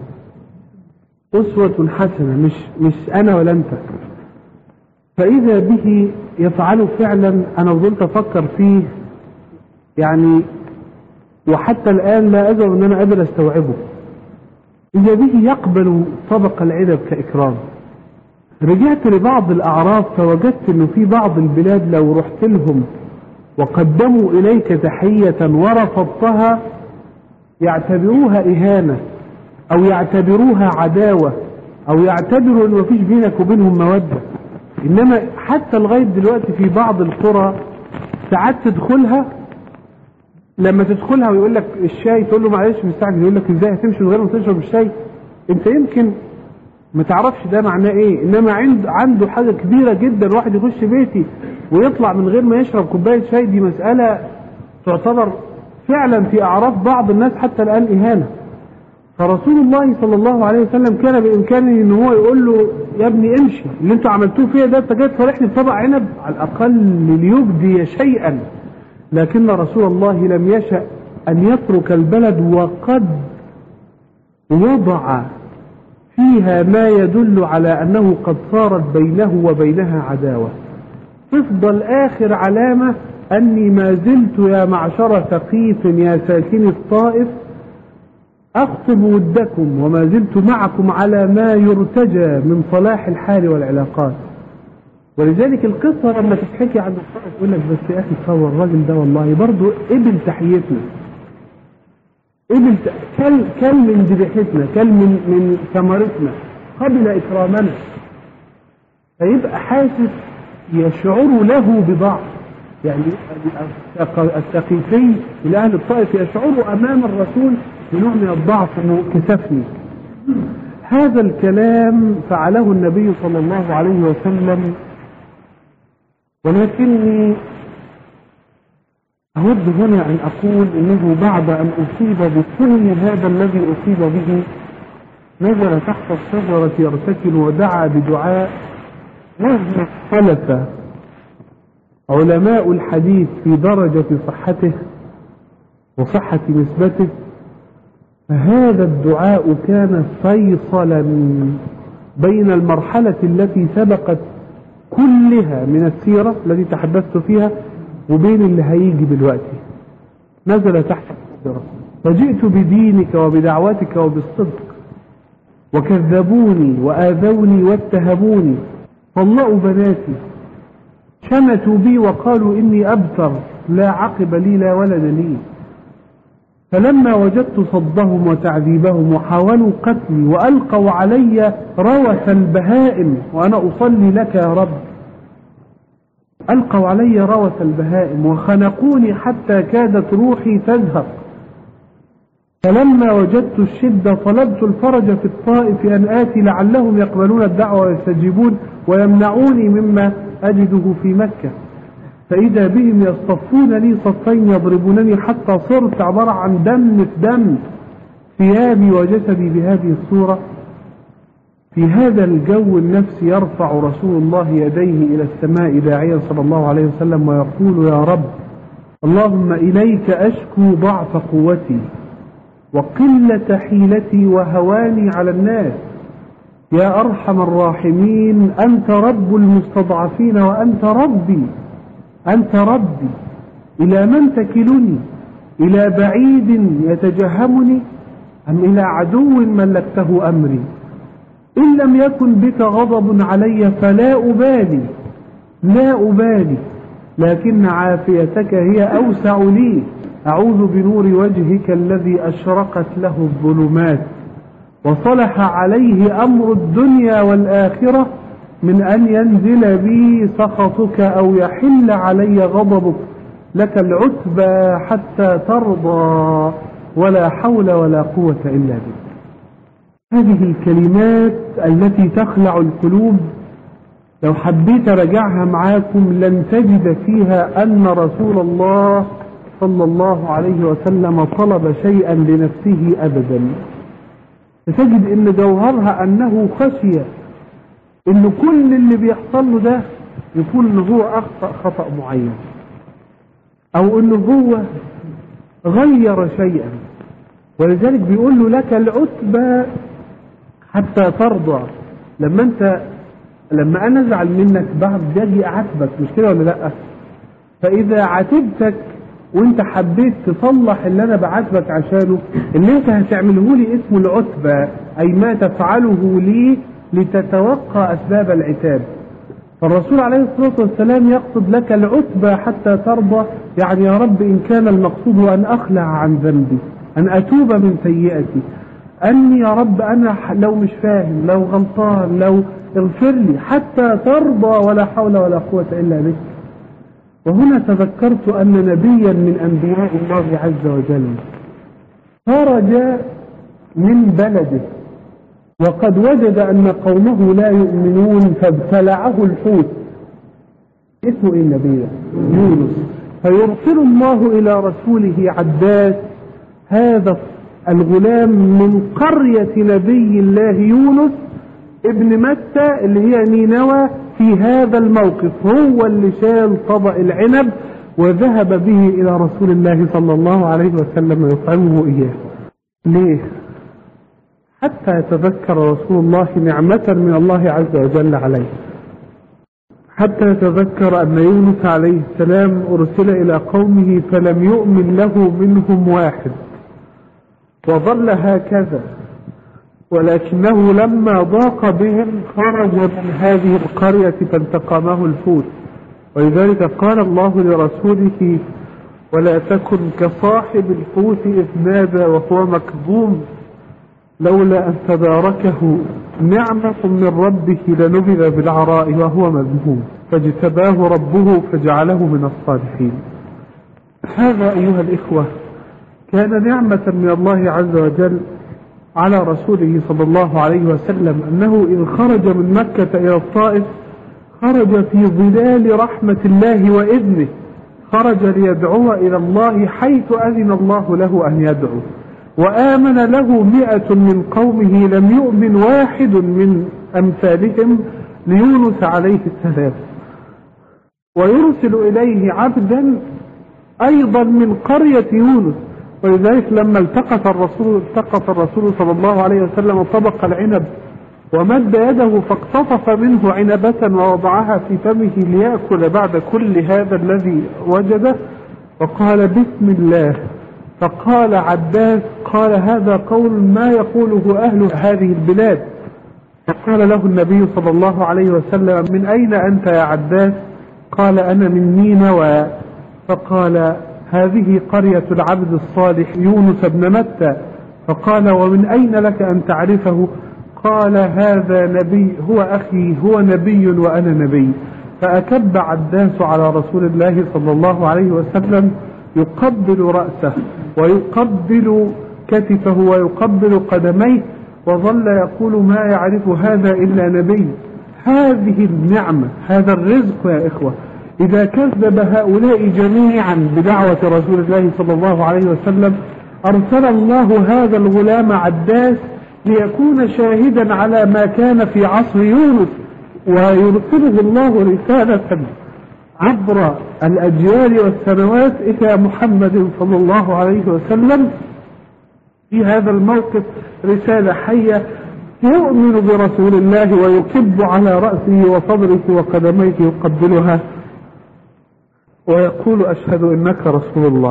أسوة حسنة، مش مش أنا ولا أنت. فإذا به يفعل فعلا أنا فضلت أفكر فيه يعني، وحتى الآن لا أزال أن أنا قادر أستوعبه. إذا به يقبل طبق العنب كإكرام. رجعت لبعض الأعراف فوجدت أنه في بعض البلاد لو رحت لهم وقدموا إليك تحية ورفضتها يعتبروها إهانة أو يعتبروها عداوة أو يعتبروا أنه مفيش بينك وبينهم مودة. إنما حتى لغاية دلوقتي في بعض القرى ساعات تدخلها، لما تدخلها ويقول لك الشاي تقول له معلش مستعجل، يقول لك ازاي هتمشي من غير ما تشرب الشاي؟ انت يمكن ما تعرفش ده معناه ايه، انما عند عنده حاجه كبيره جدا. واحد يخش بيتي ويطلع من غير ما يشرب كوبايه شاي، دي مساله تعتبر فعلا في اعراف بعض الناس حتى الان اهانه. فرسول الله صلى الله عليه وسلم كان بامكانه ان هو يقول له: يا ابني امشي، اللي انتوا عملتوه فيا ده انت جاي تفرحني بطبق عنب، على الاقل ليبدي شيئا. لكن رسول الله لم يشأ أن يترك البلد وقد وضع فيها ما يدل على أنه قد صارت بينه وبينها عداوة. تفضل آخر علامة أني ما زلت يا معشر ثقيف يا ساكن الطائف أخطب ودكم وما زلت معكم على ما يرتجى من صلاح الحال والعلاقات. ولذلك القصة لما تتحكي عن الطائف يقول لك: بس يا أخي تصور الراجل ده والله برضه قبل تحيتنا، قبل كل كل من ذبيحتنا، كل من من ثمرتنا، قبل إكرامنا. فيبقى حاسس يشعر له بضعف، يعني الثقيفي من أهل الطائف يشعر أمام الرسول بنوع من الضعف أنه كسفني. هذا الكلام فعله النبي صلى الله عليه وسلم، ولكني أود هنا أن أقول إنه بعد أن أصيب بكل هذا الذي أصيب به نزل تحت الشجرة يرتكن ودعا بدعاء مهما اختلف علماء الحديث في درجة صحته وصحة نسبته، فهذا الدعاء كان فيصلا بين المرحلة التي سبقت كلها من السيرة التي تحدثت فيها وبين اللي هيجي دلوقتي. نزل تحت الشجرة: فجئت بدينك وبدعوتك وبالصدق، وكذبوني وآذوني واتهموني، طلقوا بناتي، شمتوا بي وقالوا إني أبتر لا عقب لي لا ولد لي. فلما وجدت صدهم وتعذيبهم وحاولوا قتلي وألقوا علي روث البهائم وأنا أصلي لك يا رب، ألقوا علي روث البهائم وخنقوني حتى كادت روحي تزهق. فلما وجدت الشدة طلبت الفرج في الطائف أن آتي لعلهم يقبلون الدعوة ويستجيبون ويمنعوني مما أجده في مكة. فإذا بهم يصطفون لي صفين يضربونني حتى صرت عبارة عن دم في دم ثيابي وجسدي بهذه الصورة. في هذا الجو النفسي يرفع رسول الله يديه إلى السماء داعيا صلى الله عليه وسلم ويقول: يا رب، اللهم إليك أشكو ضعف قوتي وقلة حيلتي وهواني على الناس، يا أرحم الراحمين، أنت رب المستضعفين وأنت ربي، أنت ربي، إلى من تكلني؟ إلى بعيد يتجهمني أم إلى عدو ملكته أمري؟ إن لم يكن بك غضب علي فلا أبالي، لا أبالي، لكن عافيتك هي أوسع لي. أعوذ بنور وجهك الذي أشرقت له الظلمات وصلح عليه أمر الدنيا والآخرة من أن ينزل بي سخطك أو يحل علي غضبك، لك العتبى حتى ترضى، ولا حول ولا قوة إلا بك. هذه الكلمات التي تخلع القلوب لو حبيت رجعها معاكم لن تجد فيها أن رسول الله صلى الله عليه وسلم طلب شيئا لنفسه أبدا. تجد ان جوهرها انه خشية ان كل اللي بيحصل له ده يكون انه هو اخطأ خطأ معين، او انه هو غير شيئا، ولذلك بيقول له: لك العتبى حتى ترضى. لما انت لما انا ازعل منك بعد باجي اعاتبك، مش كده ولا لا؟ فاذا عاتبتك وانت حبيت تصلح اللي انا بعاتبك عشانه، اللي انت هتعمله لي اسمه العتبى، اي ما تفعله لي لتتوقع اسباب العتاب. فالرسول عليه الصلاة والسلام يقصد: لك العتبى حتى ترضى، يعني يا رب إن كان المقصود هو أن أخلع عن ذنبي، أن أتوب من سيئتي، أني يا رب أنا لو مش فاهم، لو غلطان، لو اغفر لي حتى ترضى، ولا حول ولا قوة إلا بك. وهنا تذكرت أن نبيا من أنبياء الله عز وجل خرج من بلده وقد وجد أن قومه لا يؤمنون فابتلعه الحوت. اسمه إيه النبي؟ يونس. فيرسل الله إلى رسوله عباس هذا الغلام من قرية نبي الله يونس ابن متى اللي هي نينوى في هذا الموقف، هو اللي شال طبق العنب وذهب به إلى رسول الله صلى الله عليه وسلم يطعمه إياه. ليه؟ حتى يتذكر رسول الله نعمة من الله عز وجل عليه، حتى يتذكر أن يونس عليه السلام أرسل إلى قومه فلم يؤمن له منهم واحد، وظل هكذا، ولكنه لما ضاق بهم خرج من هذه القرية فالتقمه الحوت. ولذلك قال الله لرسوله: ولا تكن كصاحب الحوت إذ نادى وهو مكظوم لولا أن تداركه نعمة من ربه لنبذ بالعراء وهو مذموم فاجتباه ربه فجعله من الصالحين. هذا أيها الإخوة كان نعمة من الله عز وجل على رسوله صلى الله عليه وسلم، أنه إذ خرج من مكة إلى الطائف خرج في ظلال رحمة الله وإذنه، خرج ليدعو إلى الله حيث أذن الله له أن يدعو، وآمن له مئة من قومه لم يؤمن واحد من أمثالهم ليونس عليه السلام، ويرسل إليه عبدا أيضا من قرية يونس. ولذلك لما التقط الرسول التقط الرسول صلى الله عليه وسلم طبق العنب ومد يده فاقتطف منه عنبة ووضعها في فمه ليأكل بعد كل هذا الذي وجده، وقال: بسم الله. فقال عباس: قال هذا قول ما يقوله أهل هذه البلاد. فقال له النبي صلى الله عليه وسلم: من أين أنت يا عباس؟ قال: أنا من نينوى. فقال: هذه قرية العبد الصالح يونس بن متى. فقال: ومن أين لك أن تعرفه؟ قال: هذا نبي، هو أخي، هو نبي وأنا نبي. فأكب عباس على رسول الله صلى الله عليه وسلم يقبل رأسه ويقبل كتفه ويقبل قدميه، وظل يقول: ما يعرف هذا إلا نبي. هذه النعمة، هذا الرزق يا إخوة، إذا كذب هؤلاء جميعا بدعوة رسول الله صلى الله عليه وسلم أرسل الله هذا الغلام عداس ليكون شاهدا على ما كان في عصر يونس، ويرسله الله رسالة عبر الأجيال والسنوات إلى محمد صلى الله عليه وسلم في هذا الموقف رسالة حية يؤمن برسول الله ويكب على رأسه وصدره وقدميه يقبلها ويقول أشهد إنك رسول الله.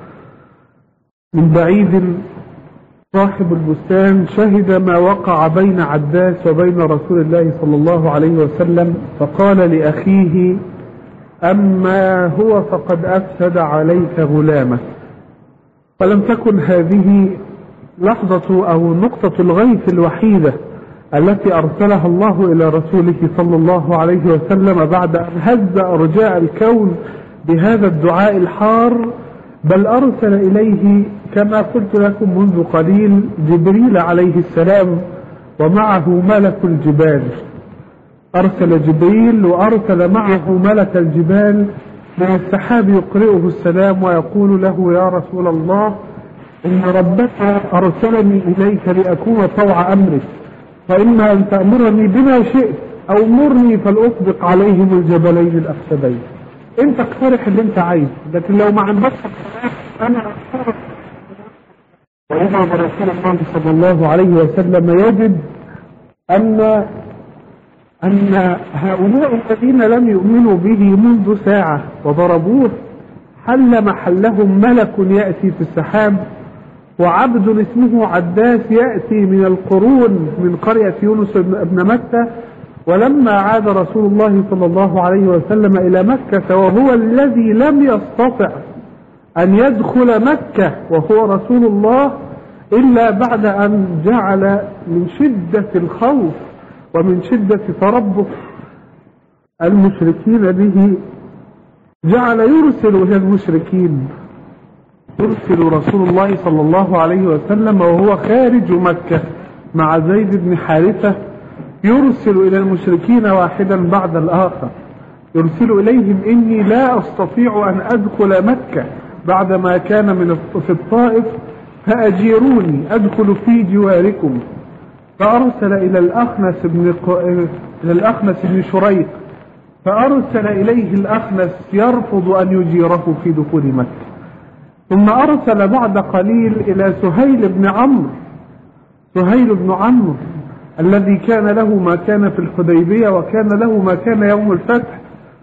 من بعيد صاحب البستان شهد ما وقع بين عداس وبين رسول الله صلى الله عليه وسلم، فقال لأخيه: أما هو فقد أفسد عليك غلامك. ولم تكن هذه لحظة أو نقطة الغيث الوحيدة التي أرسلها الله إلى رسوله صلى الله عليه وسلم بعد أن هز أرجاء الكون بهذا الدعاء الحار، بل أرسل إليه كما قلت لكم منذ قليل جبريل عليه السلام ومعه ملك الجبال. أرسل جبريل وأرسل معه ملك الجبال من السحاب يقرئه السلام ويقول له: يا رسول الله، إن ربك أرسلني إليك لأكون طوع أمرك، فإما أن تأمرني بما شئت أو مرني فلأطبق عليهم الجبلين الأخشبين. أنت اقترح اللي أنت عايزه، لكن لو ما عندكش أنا أقترح. وإذا رسول الله صلى الله عليه وسلم يجد أن أن هؤلاء الذين لم يؤمنوا به منذ ساعة وضربوه حل محلهم ملك يأتي في السحاب، وعبد اسمه عداس يأتي من القرون من قرية يونس ابن متى. ولما عاد رسول الله صلى الله عليه وسلم إلى مكة وهو الذي لم يستطع أن يدخل مكة وهو رسول الله إلا بعد أن جعل من شدة الخوف ومن شدة تربص المشركين به جعل يرسل إلى المشركين. يرسل رسول الله صلى الله عليه وسلم وهو خارج مكة مع زيد بن حارثة، يرسل إلى المشركين واحدا بعد الآخر، يرسل إليهم: إني لا أستطيع أن أدخل مكة بعدما كان من في الطائف، فأجيروني أدخل في جواركم. فأرسل إلى الأخنس بن ق... إلى الأخنس بن شريق، فأرسل إليه الأخنس يرفض أن يجيره في دخول مكة. ثم أرسل بعد قليل إلى سهيل بن عمرو، سهيل بن عمرو الذي كان له ما كان في الحديبية وكان له ما كان يوم الفتح.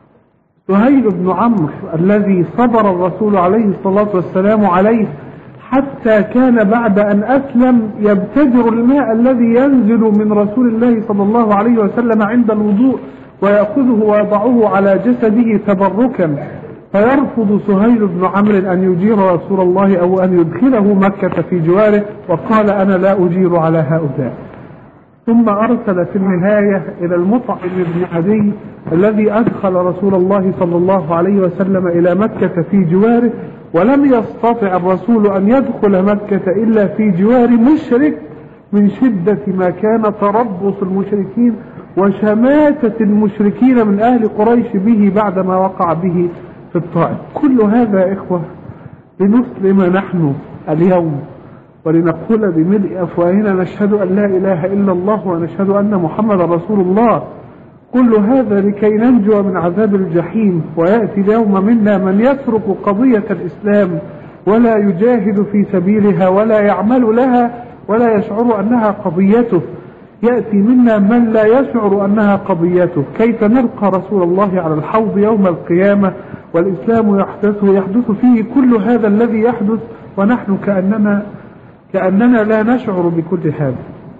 سهيل بن عمرو الذي صبر الرسول عليه الصلاة والسلام عليه حتى كان بعد أن أسلم يبتدر الماء الذي ينزل من رسول الله صلى الله عليه وسلم عند الوضوء ويأخذه ويضعه على جسده تبركا، فيرفض سهيل بن عمرو أن يجير رسول الله أو أن يدخله مكة في جواره، وقال: أنا لا أجير على هؤلاء. ثم أرسل في النهاية إلى المطعم بن عدي الذي أدخل رسول الله صلى الله عليه وسلم إلى مكة في جواره، ولم يستطع الرسول أن يدخل مكة إلا في جوار مشرك من شدة ما كان تربص المشركين وشماتة المشركين من أهل قريش به بعدما وقع به في الطائف. كل هذا يا إخوة لنسلم نحن اليوم ولنقول بملء أفواهنا: نشهد أن لا إله إلا الله ونشهد أن محمد رسول الله. كل هذا لكي ننجو من عذاب الجحيم، ويأتي اليوم منا من يترك قضية الإسلام ولا يجاهد في سبيلها ولا يعمل لها ولا يشعر أنها قضيته. يأتي منا من لا يشعر أنها قضيته. كيف نلقى رسول الله على الحوض يوم القيامة والإسلام يحدث يحدث فيه كل هذا الذي يحدث ونحن كأننا كأننا لا نشعر بكل هذا؟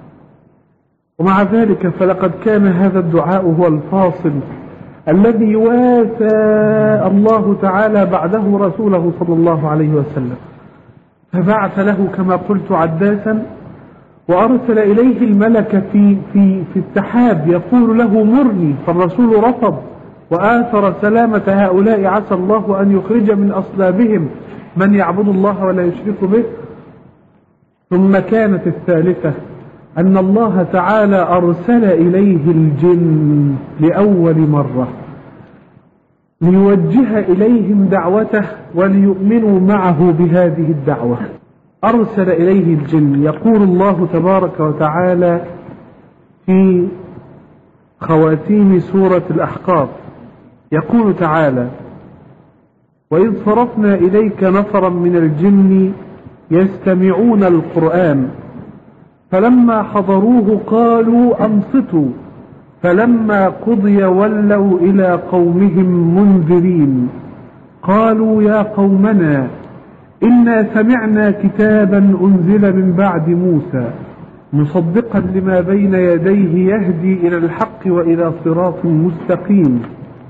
ومع ذلك فلقد كان هذا الدعاء هو الفاصل الذي واسى الله تعالى بعده رسوله صلى الله عليه وسلم، فبعث له كما قلت عداسا، وأرسل إليه الملك في في في السحاب يقول له: مرني. فالرسول رفض وآثر سلامة هؤلاء، عسى الله أن يخرج من أصلابهم من يعبد الله ولا يشرك به. ثم كانت الثالثة أن الله تعالى أرسل إليه الجن لأول مرة ليوجه إليهم دعوته وليؤمنوا معه بهذه الدعوة. أرسل إليه الجن. يقول الله تبارك وتعالى في خواتيم سورة الأحقاف، يقول تعالى: وإذ صرفنا إليك نفرا من الجن يستمعون القرآن فلما حضروه قالوا أنصتوا فلما قضي ولوا إلى قومهم منذرين قالوا يا قومنا إنا سمعنا كتابا أنزل من بعد موسى مصدقا لما بين يديه يهدي إلى الحق وإلى صراط مستقيم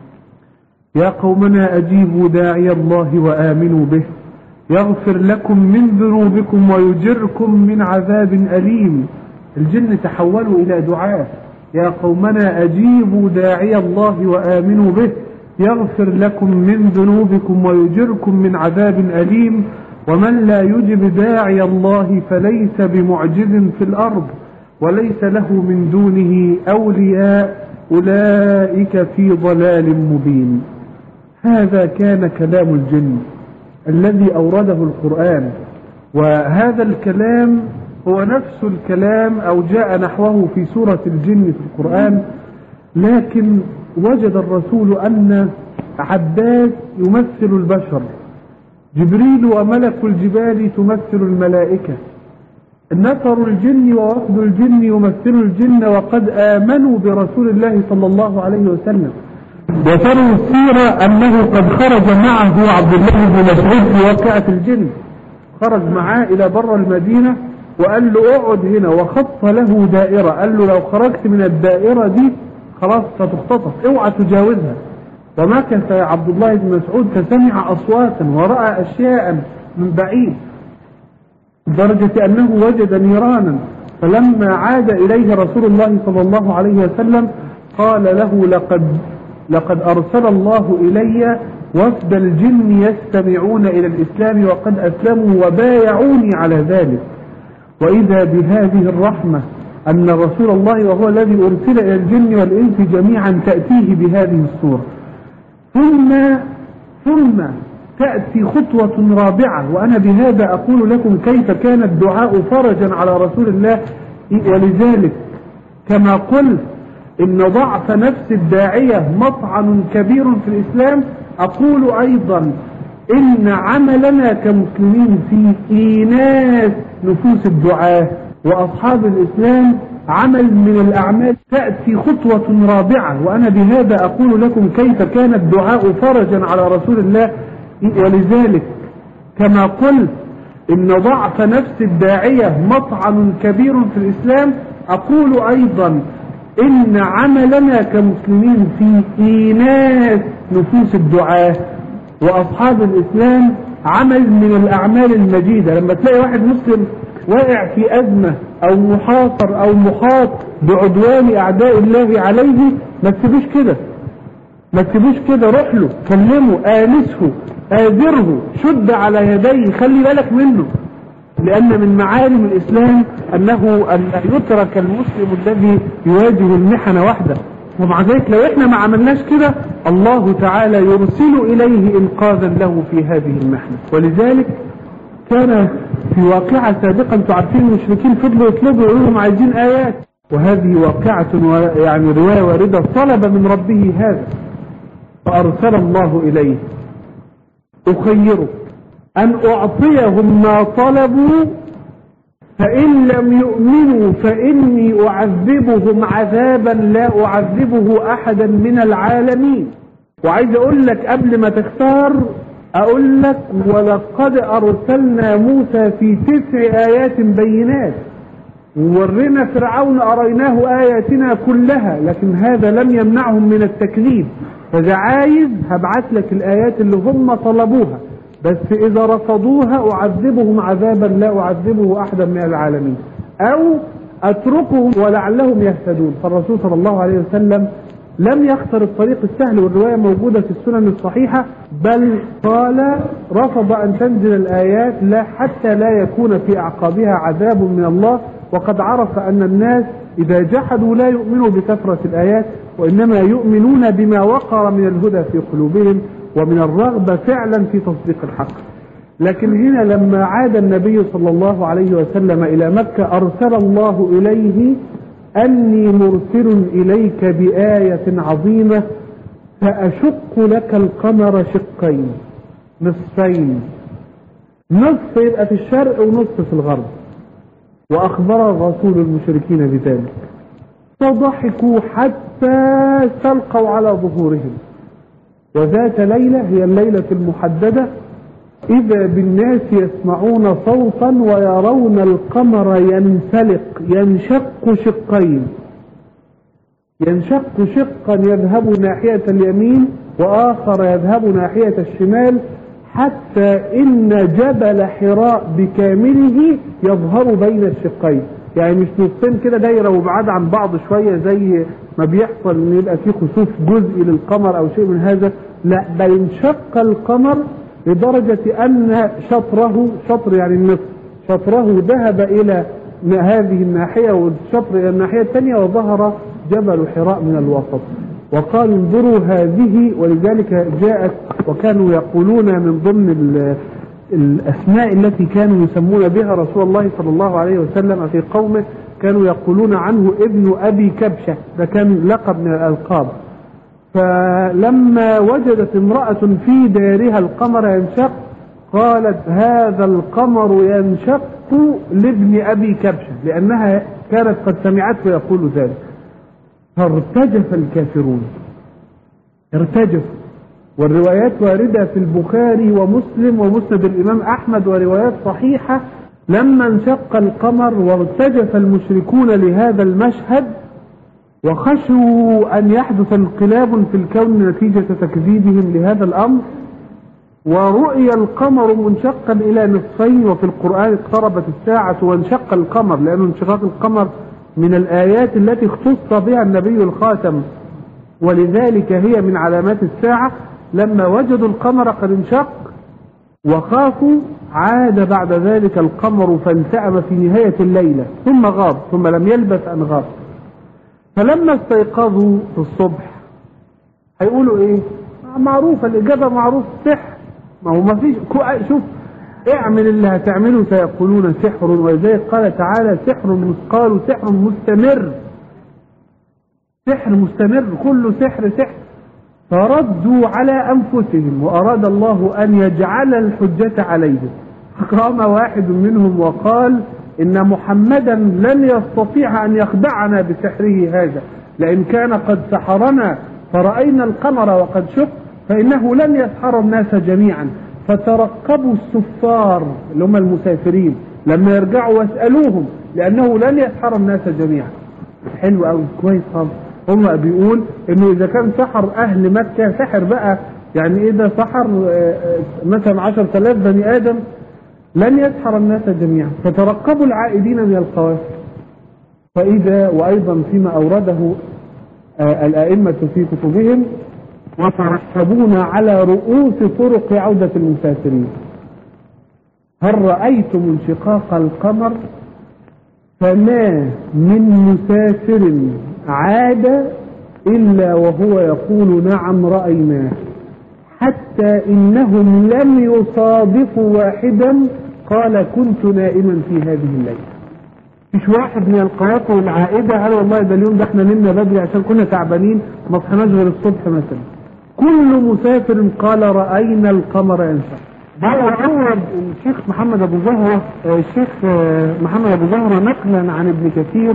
يا قومنا أجيبوا داعي الله وآمنوا به يغفر لكم من ذنوبكم ويجركم من عذاب أليم. الجن تحولوا إلى دعاة. يا قومنا أجيبوا داعي الله وآمنوا به يغفر لكم من ذنوبكم ويجركم من عذاب أليم ومن لا يجب داعي الله فليس بمعجز في الأرض وليس له من دونه أولياء أولئك في ضلال مبين. هذا كان كلام الجن الذي أورده القرآن، وهذا الكلام هو نفس الكلام أو جاء نحوه في سورة الجن في القرآن، لكن وجد الرسول أن عباس يمثل البشر، جبريل وملك الجبال تمثل الملائكة، نفر الجن ووفد الجن يمثل الجن وقد آمنوا برسول الله صلى الله عليه وسلم. وتروا السيرة أنه قد خرج معه عبد الله بن مسعود في واقعة الجن، خرج معاه إلى بر المدينة وقال له اقعد هنا وخط له دائرة، قال له لو خرجت من الدائرة دي خلاص ستختطف اوعى تجاوزها. ومكث عبد الله بن مسعود فسمع أصواتا ورأى أشياء من بعيد لدرجة أنه وجد نيرانا، فلما عاد إليه رسول الله صلى الله عليه وسلم قال له لقد لقد أرسل الله إلي وفد الجن يستمعون إلى الإسلام وقد أسلموا وبايعوني على ذلك. وإذا بهذه الرحمة أن رسول الله وهو الذي أرسل إلى الجن والإنس جميعا تأتيه بهذه الصورة. ثم ثم تأتي خطوة رابعة، وأنا بهذا أقول لكم كيف كان الدعاء فرجا على رسول الله. ولذلك كما قلت إن ضعف نفس الداعية مطعن كبير في الإسلام، أقول أيضا إن عملنا كمسلمين في إيناس نفوس الدعاة وأصحاب الإسلام عمل من الأعمال. تأتي خطوة رابعة، وأنا بهذا أقول لكم كيف كان الدعاء فرجا على رسول الله. ولذلك كما قلت إن ضعف نفس الداعية مطعن كبير في الإسلام، أقول أيضا إن عملنا كمسلمين في إيناس نفوس الدعاة وأصحاب الإسلام عمل من الأعمال المجيدة. لما تلاقي واحد مسلم واقع في أزمة أو محاصر أو محاط بعدوان أعداء الله عليه، ما تسيبوش كده، ما تسيبوش كده، روح له، كلمه، آنسه، آذره، شد على يديه، خلي بالك منه، لأن من معالم الإسلام أنه أن يترك المسلم الذي يواجه المحن وحده. ومع ذلك لو إحنا ما عملناش كده الله تعالى يرسل إليه إنقاذا له في هذه المحنة. ولذلك كان في واقعة سابقا تعرفين المشركين فضلوا يطلبوا يقولوا لهم عايزين آيات، وهذه واقعة يعني رواية واردة طلب من ربه هذا فأرسل الله إليه أخيره أن أعطيهم ما طلبوا فإن لم يؤمنوا فإني أعذبهم عذابا لا أعذبه أحدا من العالمين. وعايز أقول لك قبل ما تختار أقول لك ولقد أرسلنا موسى في تسع آيات بينات وورنا فرعون أريناه آياتنا كلها، لكن هذا لم يمنعهم من التكذيب. فإذا عايز هبعث لك الآيات اللي هم طلبوها، بس إذا رفضوها أعذبهم عذابا لا أعذبه أحدا من العالمين أو أتركهم ولعلهم يهتدون. فالرسول صلى الله عليه وسلم لم يختر الطريق السهل، والرواية موجودة في السنن الصحيحة، بل قال رفض أن تنزل الآيات لا حتى لا يكون في أعقابها عذاب من الله، وقد عرف أن الناس إذا جحدوا لا يؤمنوا بكثرة الآيات وإنما يؤمنون بما وقر من الهدى في قلوبهم ومن الرغبة فعلا في تصديق الحق. لكن هنا لما عاد النبي صلى الله عليه وسلم إلى مكة أرسل الله إليه أني مرسل إليك بآية عظيمة فأشق لك القمر شقين نصفين، نصف يبقى في الشرق ونصف في الغرب. وأخبر الرسول المشركين بذلك فضحكوا حتى استلقوا على ظهورهم. وذات ليلة هي الليلة المحددة إذا بالناس يسمعون صوتا ويرون القمر ينفلق ينشق شقين، ينشق شقا يذهب ناحية اليمين وآخر يذهب ناحية الشمال، حتى إن جبل حراء بكامله يظهر بين الشقين. يعني مش نصين كده دايرة وبعاد عن بعض شوية زي ما بيحصل ان يبقى فيه خسوف جزئي للقمر او شيء من هذا، لا بل انشق القمر لدرجة ان شطره، شطر يعني النصف، شطره ذهب الى هذه الناحية والشطر الى الناحية الثانية وظهر جبل حراء من الوسط. وقالوا انظروا هذه، ولذلك جاءت وكانوا يقولون من ضمن الأسماء التي كانوا يسمون بها رسول الله صلى الله عليه وسلم في قومه، كانوا يقولون عنه ابن أبي كبشة، ده كان لقب من الألقاب. فلما وجدت امرأة في دارها القمر ينشق قالت هذا القمر ينشق لابن أبي كبشة، لأنها كانت قد سمعته يقول ذلك. فارتجف الكافرون، ارتجفوا. والروايات واردة في البخاري ومسلم ومسند الإمام أحمد وروايات صحيحة لما انشق القمر وارتجف المشركون لهذا المشهد وخشوا أن يحدث انقلاب في الكون نتيجة تكذيبهم لهذا الأمر، ورؤي القمر منشقا إلى نصفين. وفي القرآن اقتربت الساعة وانشق القمر، لأن انشقاق القمر من الآيات التي اختص بها النبي الخاتم، ولذلك هي من علامات الساعة. لما وجدوا القمر قد انشق وخافوا عاد بعد ذلك القمر فانتأم في نهاية الليلة ثم غاب، ثم لم يلبث أن غاب. فلما استيقظوا في الصبح هيقولوا ايه؟ معروفة الإجابة، معروف سحر. ما هو ما فيش، شوف اعمل اللي هتعمله سيقولون سحر. ولذلك قال تعالى سحر، قالوا سحر مستمر، سحر مستمر، كله سحر سحر. فردوا على أنفسهم وأراد الله أن يجعل الحجة عليهم. فقام واحد منهم وقال إن محمدا لن يستطيع أن يخدعنا بسحره هذا، لأن كان قد سحرنا فرأينا القمر وقد شق فإنه لن يسحر الناس جميعا. فترقبوا السفار اللي هم المسافرين لما يرجعوا واسألوهم، لأنه لن يسحر الناس جميعا. حلو أوي، كويس خالص. هم بيقول انه اذا كان سحر اهل مكة سحر بقى، يعني ايه ده سحر مثلا عشر تلاف بني ادم، لن يسحر الناس جميعا. فترقبوا العائدين من القوافل. فاذا وايضا فيما اورده الائمة في كتبهم وترقبون على رؤوس طرق عودة المسافرين. هل رأيتم انشقاق القمر؟ فما من مسافر عاد إلا وهو يقول نعم رأيناه، حتى إنهم لم يصادفوا واحدا قال كنت نائما في هذه الليلة. مش واحد من القوافل العائدة قال والله ده اليوم ده احنا نمنا بدري عشان كنا تعبانين ما صحناش غير الصبح مثلا. كل مسافر قال رأينا القمر ينشق. بعد الشيخ محمد أبو زهرة الشيخ محمد أبو زهرة نقلا عن ابن كثير،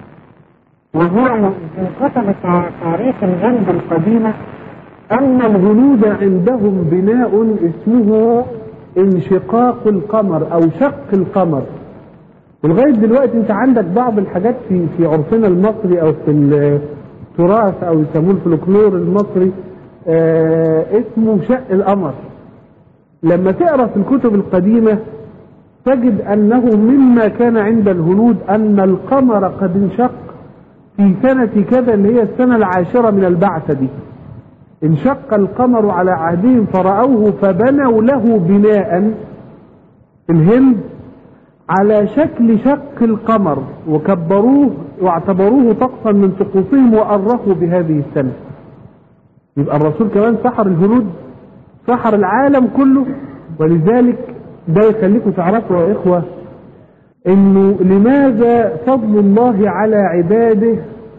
وهو كتب تاريخ الهند القديمة أن الهنود عندهم بناء اسمه انشقاق القمر أو شق القمر. ولغاية دلوقتي أنت عندك بعض الحاجات في في عرفنا المصري أو في التراث أو يسموه الفلكلور المصري آه اسمه شق القمر. لما تقرأ في الكتب القديمة تجد أنه مما كان عند الهنود أن القمر قد انشق في سنة كذا اللي هي السنة العاشرة من البعثة دي. انشق القمر على عهدهم فرأوه فبنوا له بناء في الهند على شكل شق القمر وكبروه واعتبروه طقسا من طقوسهم وأرخوا بهذه السنة. يبقى الرسول كمان سحر الهنود، سحر العالم كله. ولذلك ده يخليكم تعرفوا يا إخوة إنه لماذا فضل الله على عباده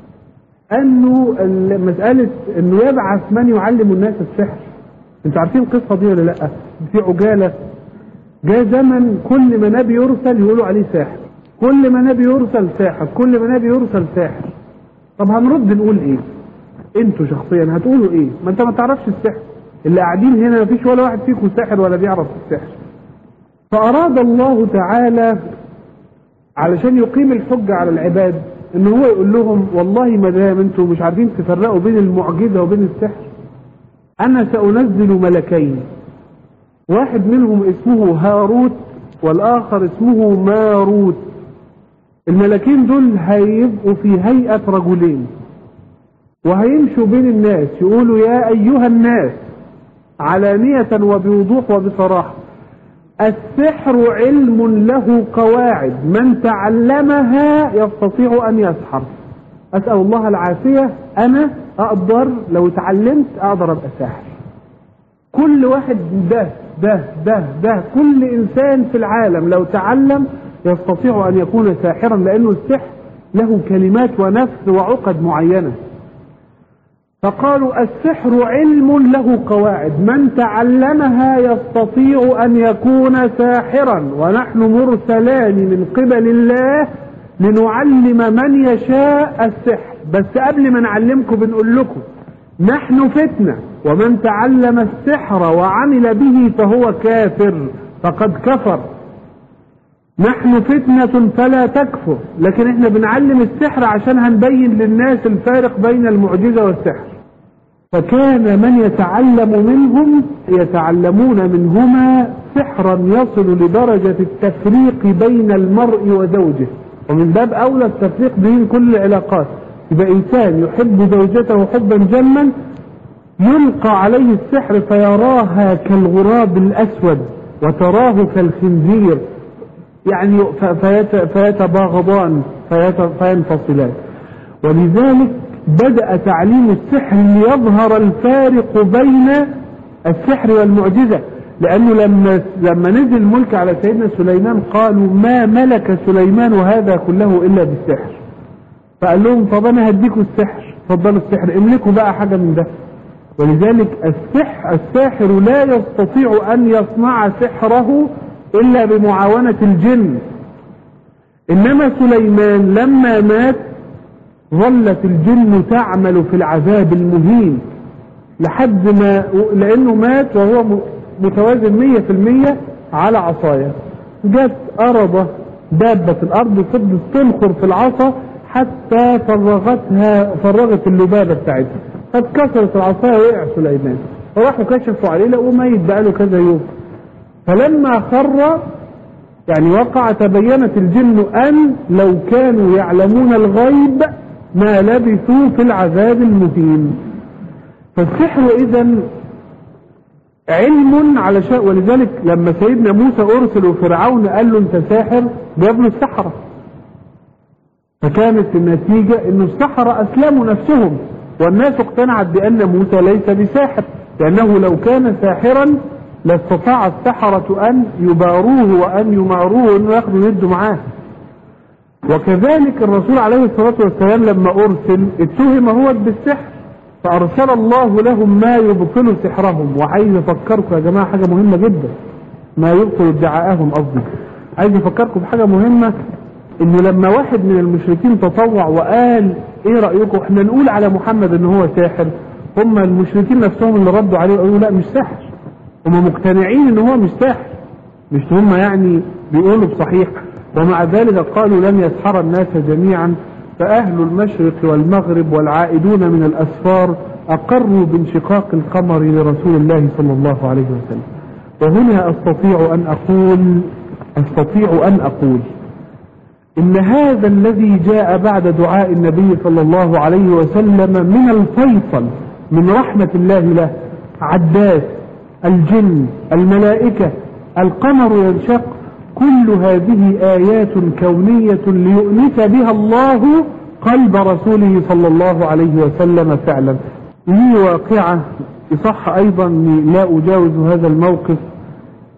أنه مسألة إنه يبعث من يعلم الناس السحر. أنتوا عارفين القصة دي ولا لأ؟ في عجالة جاء زمن كل ما نبي يرسل يقولوا عليه ساحر، كل ما نبي يرسل ساحر، كل ما نبي يرسل ساحر. طب هنرد نقول إيه؟ أنتوا شخصيا هتقولوا إيه؟ ما أنت ما تعرفش السحر، اللي قاعدين هنا ما فيش ولا واحد فيكم ساحر ولا بيعرف السحر. فأراد الله تعالى علشان يقيم الحجة على العباد ان هو يقول لهم والله ما دام انتم مش عارفين تفرقوا بين المعجزة وبين السحر، انا سأنزل ملكين، واحد منهم اسمه هاروت والاخر اسمه ماروت. الملكين دول هيبقوا في هيئة رجلين وهيمشوا بين الناس يقولوا يا ايها الناس علانية وبوضوح وبصراحة، السحر علم له قواعد، من تعلمها يستطيع أن يسحر. أسأل الله العافية، أنا أقدر لو تعلمت أقدر أبقى ساحر. كل واحد ده ده ده ده كل إنسان في العالم لو تعلم يستطيع أن يكون ساحرا، لأنه السحر له كلمات ونفس وعقد معينة. فقالوا السحر علم له قواعد، من تعلمها يستطيع أن يكون ساحرا، ونحن مرسلان من قبل الله لنعلم من يشاء السحر. بس قبل ما نعلمكم بنقول لكم نحن فتنة، ومن تعلم السحر وعمل به فهو كافر فقد كفر. نحن فتنة فلا تكفر، لكن احنا بنعلم السحر عشان هنبين للناس الفارق بين المعجزة والسحر. فكان من يتعلم منهم يتعلمون منهما سحرا يصل لدرجة التفريق بين المرء وزوجه، ومن باب أولى التفريق بين كل العلاقات. يبقى إنسان يحب زوجته حبا جما يلقى عليه السحر فيراها كالغراب الأسود وتراه كالخنزير، يعني فيتباغضان فينفصلان. ولذلك بدأ تعليم السحر ليظهر الفارق بين السحر والمعجزة، لأنه لما لما نزل الملك على سيدنا سليمان قالوا ما ملك سليمان هذا كله إلا بالسحر. فقال لهم طب أنا هديكوا السحر، فضلوا السحر، املكوا بقى حاجة من ده. ولذلك السحر الساحر لا يستطيع أن يصنع سحره إلا بمعاونة الجن. إنما سليمان لما مات ظلت الجن تعمل في العذاب المهين لحد ما، لأنه مات وهو متوازن مية في المية على عصايا. جت أرضة دابة في الأرض فضلت تنخر في العصا حتى فرغتها فرغت اللبابة بتاعتها، فاتكسرت العصايا وقع سليمان. فراحوا كشفوا عليه لقوا ميت بقاله كذا يوم. فلما خر يعني وقع تبينت الجن أن لو كانوا يعلمون الغيب ما لبثوا في العذاب المهين. فالسحر إذن علم على شيء. ولذلك لما سيدنا موسى أرسل وفرعون قال له أنت ساحر جاب له السحرة، فكانت النتيجة أن السحرة أسلموا نفسهم، والناس اقتنعت بأن موسى ليس بساحر، لأنه لو كان ساحرا لاستطاع السحرة أن يباروه وأن يماروه وأن يأخذوا يده معاه. وكذلك الرسول عليه الصلاة والسلام لما أرسل اتهم هو بالسحر، فأرسل الله لهم ما يبطل سحرهم. وعايز أفكركم يا جماعة حاجة مهمة جدا، ما يبطل ادعاءهم قصدي. عايز أفكركم بحاجة مهمة، إنه لما واحد من المشركين تطوع وقال إيه رأيكم إحنا نقول على محمد إن هو ساحر، هم المشركين نفسهم اللي ردوا عليه وقالوا لا مش ساحر، هم مقتنعين إن هو مش ساحر، مش هم يعني بيقولوا بصحيح. ومع ذلك قالوا لن يسحر الناس جميعا، فأهل المشرق والمغرب والعائدون من الأسفار أقروا بانشقاق القمر لرسول الله صلى الله عليه وسلم. وهنا أستطيع أن أقول أستطيع أن أقول إن هذا الذي جاء بعد دعاء النبي صلى الله عليه وسلم من الفيصل من رحمة الله له، عداس، الجن، الملائكة، القمر ينشق، كل هذه آيات كونية ليؤنس بها الله قلب رسوله صلى الله عليه وسلم فعلا. لي واقعة يصح أيضا لا أجاوز هذا الموقف.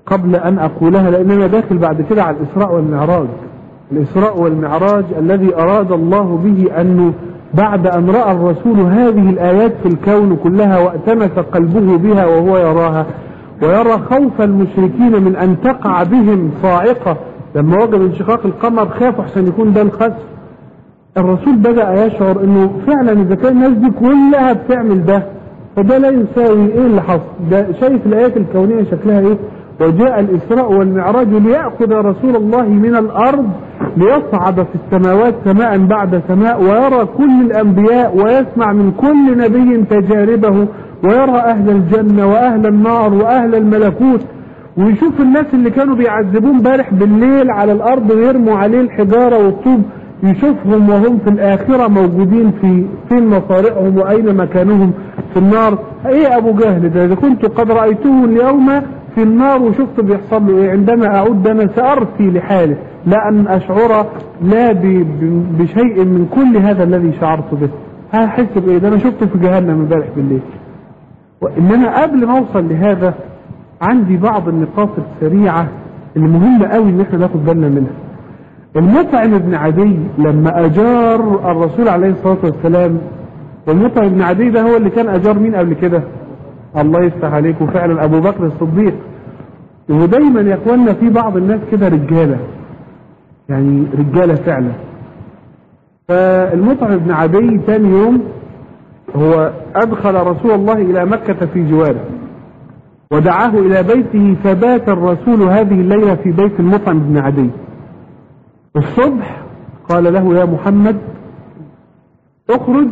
قبل أن أقولها، لأننا داخل بعد كده على الإسراء والمعراج. الإسراء والمعراج الذي أراد الله به أنه بعد أن رأى الرسول هذه الآيات في الكون كلها وأتمس قلبه بها وهو يراها، ويرى خوف المشركين من أن تقع بهم صاعقة لما وجد انشقاق القمر، خافوا حسن يكون ده الخسف. الرسول بدأ يشعر أنه فعلا إذا كان الناس دي كلها بتعمل ده فده لا يساوي إيه اللي حصل. ده شايف الآيات الكونية شكلها إيه. وجاء الإسراء والمعراج ليأخذ رسول الله من الأرض ليصعد في السماوات سماء بعد سماء، ويرى كل الأنبياء ويسمع من كل نبي تجاربه، ويرى أهل الجنة وأهل النار وأهل الملكوت، ويشوف الناس اللي كانوا بيعذبون امبارح بالليل على الأرض ويرموا عليه الحجارة والطوب، يشوفهم وهم في الآخرة موجودين في فين مصارعهم وأين مكانهم في النار. إيه أبو جهل ده إذا كنت قد رأيته اليوم في النار وشفت بيحصل له إيه، عندما أعود أنا سأرثي لحاله لا أن أشعر لا بشيء من كل هذا الذي شعرت به. هحس بإيه ده أنا شفته في جهنم امبارح بالليل. وإنما قبل ما أوصل لهذا عندي بعض النقاط السريعة اللي مهمة قوي إن إحنا ناخد بالنا منها. المطعم بن عدي لما أجار الرسول عليه الصلاة والسلام، والمطعم بن عدي ده هو اللي كان أجار مين قبل كده؟ الله يفتح عليكم، فعلا أبو بكر الصديق. ودايما يا اخوانا في بعض الناس كده رجالة، يعني رجالة فعلا. فالمطعم بن عدي ثاني يوم هو أدخل رسول الله إلى مكة في جواره ودعاه إلى بيته، فبات الرسول هذه الليلة في بيت المطعم بن عدي. الصبح قال له يا محمد اخرج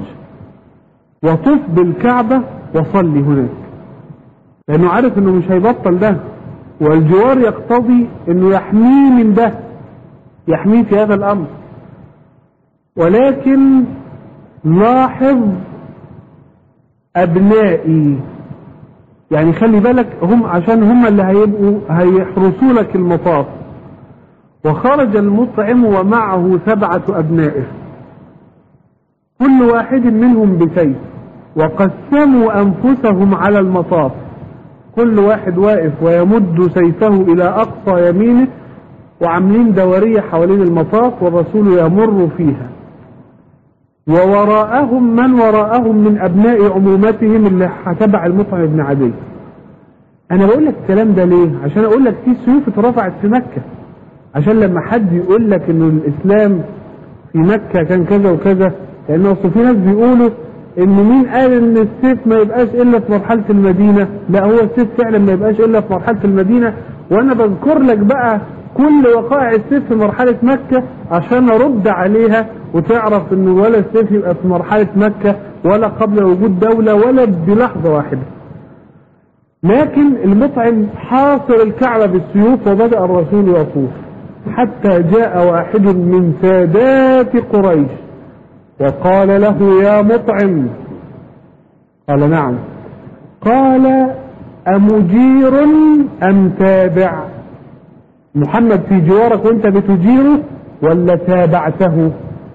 وطف بالكعبة وصلي هناك، لأنه عارف أنه مش هيبطل ده، والجوار يقتضي أنه يحميه من ده، يحميه في هذا الأمر. ولكن لاحظ أبنائي، يعني خلي بالك هم عشان هم اللي هيبقوا هيحرسوا لك المطاف. وخرج المطعم ومعه سبعة أبنائه كل واحد منهم بسيف، وقسموا أنفسهم على المطاف، كل واحد واقف ويمد سيفه إلى أقصى يمينه، وعاملين دورية حوالين المطاف والرسول يمر فيها، ووراءهم من وراءهم من أبناء عمومتهم اللي تبع المطعم بن عدي. أنا بقول لك الكلام ده ليه؟ عشان أقول لك في سيوف اترفعت في مكة، عشان لما حد يقول لك إنه الإسلام في مكة كان كذا وكذا، لأنه أصل في ناس بيقولوا إن مين قال إن السيف ما يبقاش إلا في مرحلة المدينة؟ لا، هو السيف فعلا ما يبقاش إلا في مرحلة المدينة، وأنا بذكر لك بقى كل وقائع السيف في مرحلة مكة عشان أرد عليها وتعرف إنه ولا السيف يبقى في مرحلة مكة ولا قبل وجود دولة ولا بلحظة واحدة. لكن المطعم حاصر الكعبة بالسيوف، وبدأ الرسول يطوف حتى جاء واحد من سادات قريش وقال له يا مطعم، قال نعم، قال أمجير أم تابع؟ محمد في جوارك وانت بتجيره ولا تابعته؟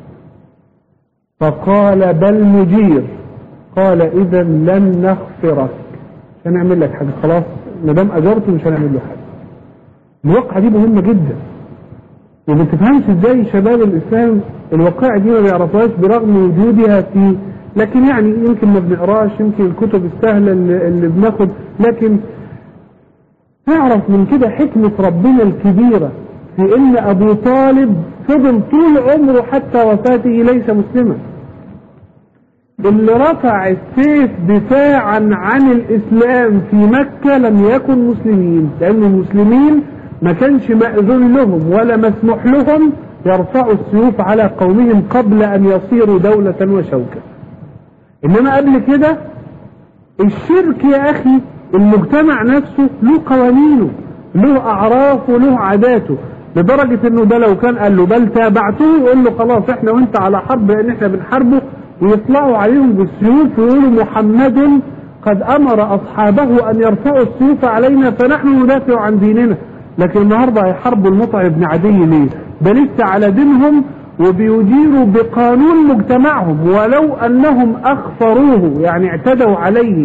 فقال بل مجير. قال إذا لن نغفرك، مش هنعمل لك حاجة، خلاص مدام أجرته مش هنعمل له حاجة. الواقعة دي مهمة جدا، وما تفهمش ازاي شباب الإسلام الواقعة دي ما بيعرفوهاش برغم وجودها في، لكن يعني يمكن ما بنقراش، يمكن الكتب السهلة اللي, اللي بناخد، لكن نعرف من كده حكمة ربنا الكبيرة في ان ابو طالب فضل طول عمره حتى وفاته ليس مسلما. اللي رفع السيف دفاعا عن الاسلام في مكة لم يكن مسلمين، لان المسلمين ما كانش مأذون لهم ولا مسموح لهم يرفعوا السيوف على قومهم قبل ان يصيروا دولة وشوكة. انما قبل كده الشرك يا اخي المجتمع نفسه له قوانينه، له اعرافه، له عاداته، لدرجة انه ده لو كان قال له بل تابعته يقول له خلاص احنا وانت على حرب لان احنا بنحاربه، ويطلعوا عليهم بالسيوف ويقولوا محمد قد امر اصحابه ان يرفعوا السيوف علينا فنحن ندافع عن ديننا. لكن النهاردة هيحاربوا المطعم بن عدي ليه؟ ده لسه على دينهم وبيديروا بقانون مجتمعهم، ولو انهم اخفروه يعني اعتدوا عليه في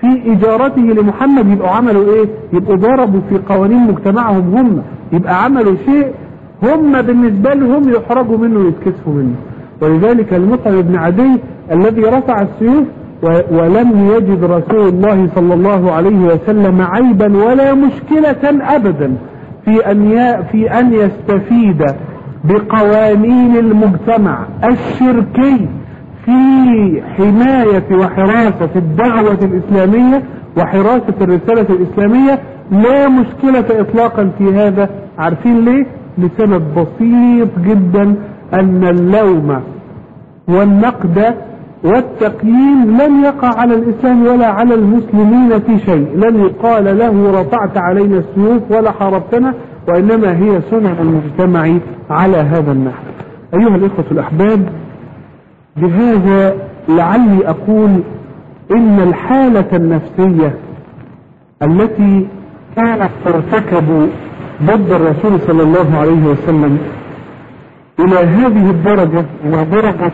في إجارته لمحمد يبقوا عملوا إيه؟ يبقوا ضربوا في قوانين مجتمعهم هم، يبقى عملوا شيء هم بالنسبة لهم يحرجوا منه ويتكسفوا منه. ولذلك المطعم بن عدي الذي رفع السيوف ولم يجد رسول الله صلى الله عليه وسلم عيبا ولا مشكلة أبدا في أن في أن يستفيد بقوانين المجتمع الشركي في حماية وحراسة الدعوة الإسلامية وحراسة الرسالة الإسلامية، لا مشكلة إطلاقا في هذا. عارفين ليه؟ لسبب بسيط جدا، أن اللوم والنقد والتقييم لن يقع على الإسلام ولا على المسلمين في شيء، لن يقال له رفعت علينا السيوف ولا حاربتنا، وإنما هي سنن المجتمع على هذا النحو. أيها الإخوة الأحباب، بهذا لعلي أقول إن الحالة النفسية التي كانت ترتكب ضد الرسول صلى الله عليه وسلم إلى هذه الدرجة، إلى درجة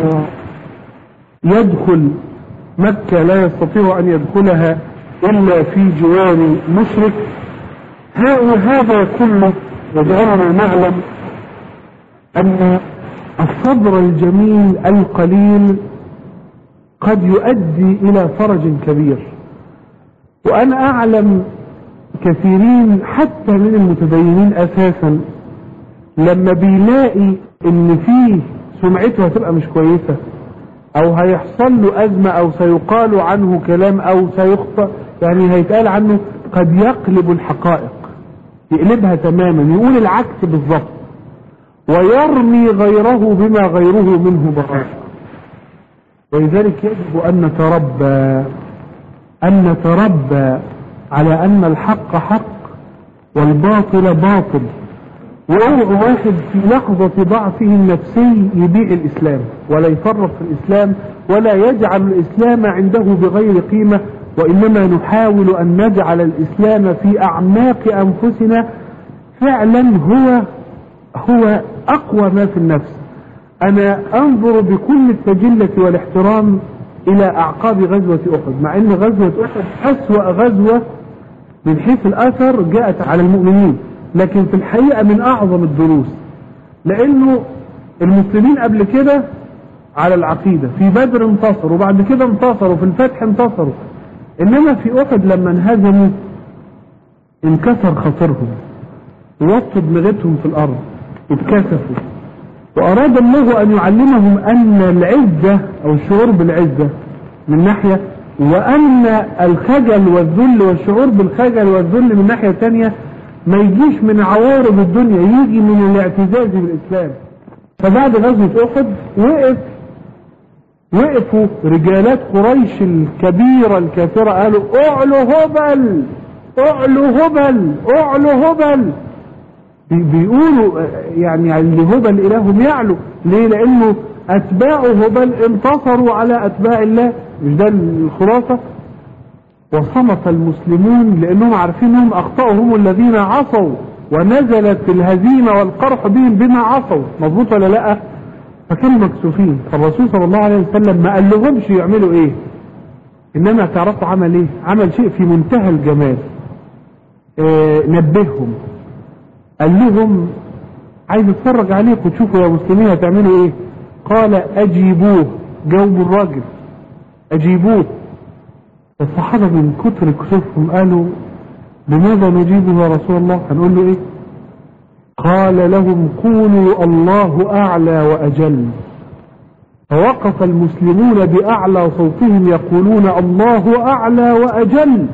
يدخل مكة لا يستطيع أن يدخلها إلا في جوار مشرك، هذا كله يجعلنا نعلم أن الصبر الجميل القليل قد يؤدي إلى فرج كبير. وأنا أعلم كثيرين حتى من المتدينين أساسا لما بيلاقي إن فيه سمعته هتبقى مش كويسة أو هيحصل له أزمة أو سيقال عنه كلام أو سيخطأ، يعني هيتقال عنه، قد يقلب الحقائق، يقلبها تماما، يقول العكس بالضبط، ويرمي غيره بما غيره منه براء. ولذلك يجب أن نتربى أن نتربى على أن الحق حق والباطل باطل. وأوعى واحد في لحظة ضعفه النفسي يبيع الإسلام ولا يفرط في الإسلام ولا يجعل الإسلام عنده بغير قيمة، وإنما نحاول أن نجعل الإسلام في أعماق أنفسنا فعلا هو هو أقوى ما في النفس. أنا أنظر بكل التجلة والاحترام إلى أعقاب غزوة أحد، مع أن غزوة أحد أسوأ غزوة من حيث الأثر جاءت على المؤمنين، لكن في الحقيقة من أعظم الدروس، لأنه المسلمين قبل كده على العقيدة، في بدر انتصروا وبعد كده انتصروا في الفتح انتصروا، إنما في أحد لما انهزموا انكسر خاطرهم ووطوا دماغتهم في الأرض، اتكسفوا، وأراد الله أن يعلمهم أن العزة أو الشعور بالعزة من ناحية، وأن الخجل والذل والشعور بالخجل والذل من ناحية تانية ما يجيش من عوارض الدنيا، يجي من الاعتزاز بالإسلام. فبعد غزوة أحد وقف وقفوا رجالات قريش الكبيرة الكافرة قالوا اعلو هبل اعلو هبل اعلو هبل، بيقولوا يعني اللي هبل إلههم يعلو. ليه؟ لأنه أتباع هبل انتصروا على أتباع الله، مش ده الخلاصة؟ وصمت المسلمون لأنهم عارفين انهم أخطأوا، هم الذين عصوا ونزلت الهزيمة والقرح بهم بما عصوا، مظبوط ولا لا؟ فكانوا مكسوفين. فالرسول صلى الله عليه وسلم ما قال لهمش يعملوا ايه، انما تعرفوا عمل ايه؟ عمل شيء في منتهى الجمال. اه نبههم، قال لهم عايز اتفرج عليكم تشوفوا يا مسلمين هتعملوا ايه. قال اجيبوه، جاوبوا الراجل اجيبوه. الصحابة من كتر كسوفهم قالوا لماذا نجيبه يا رسول الله؟ هنقول له ايه؟ قال لهم قولوا الله اعلى واجل. فوقف المسلمون باعلى صوتهم يقولون الله اعلى واجل،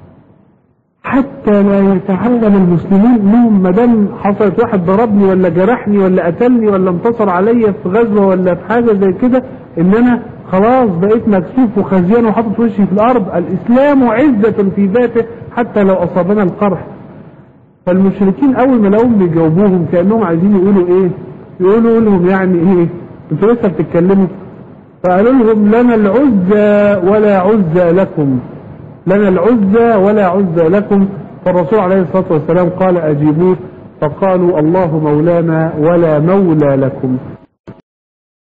حتى لا يتعلم المسلمين انهم ما دام حصلت واحد ضربني ولا جرحني ولا قتلني ولا انتصر عليا في غزوه ولا في حاجه زي كده ان انا خلاص بقيت مكسوف وخزيان وحاطط وشي في الارض. الاسلام عزة في ذاته حتى لو اصابنا القرح. فالمشركين اول ما لقوهم بيجاوبوهم كانهم عايزين يقولوا ايه، يقولوا لهم يعني ايه انتوا لسه بتتكلموا؟ فقالوا لهم لنا العزة ولا عزة لكم، لنا العزة ولا عزة لكم. فالرسول عليه الصلاة والسلام قال أجيبوه، فقالوا الله مولانا ولا مولى لكم.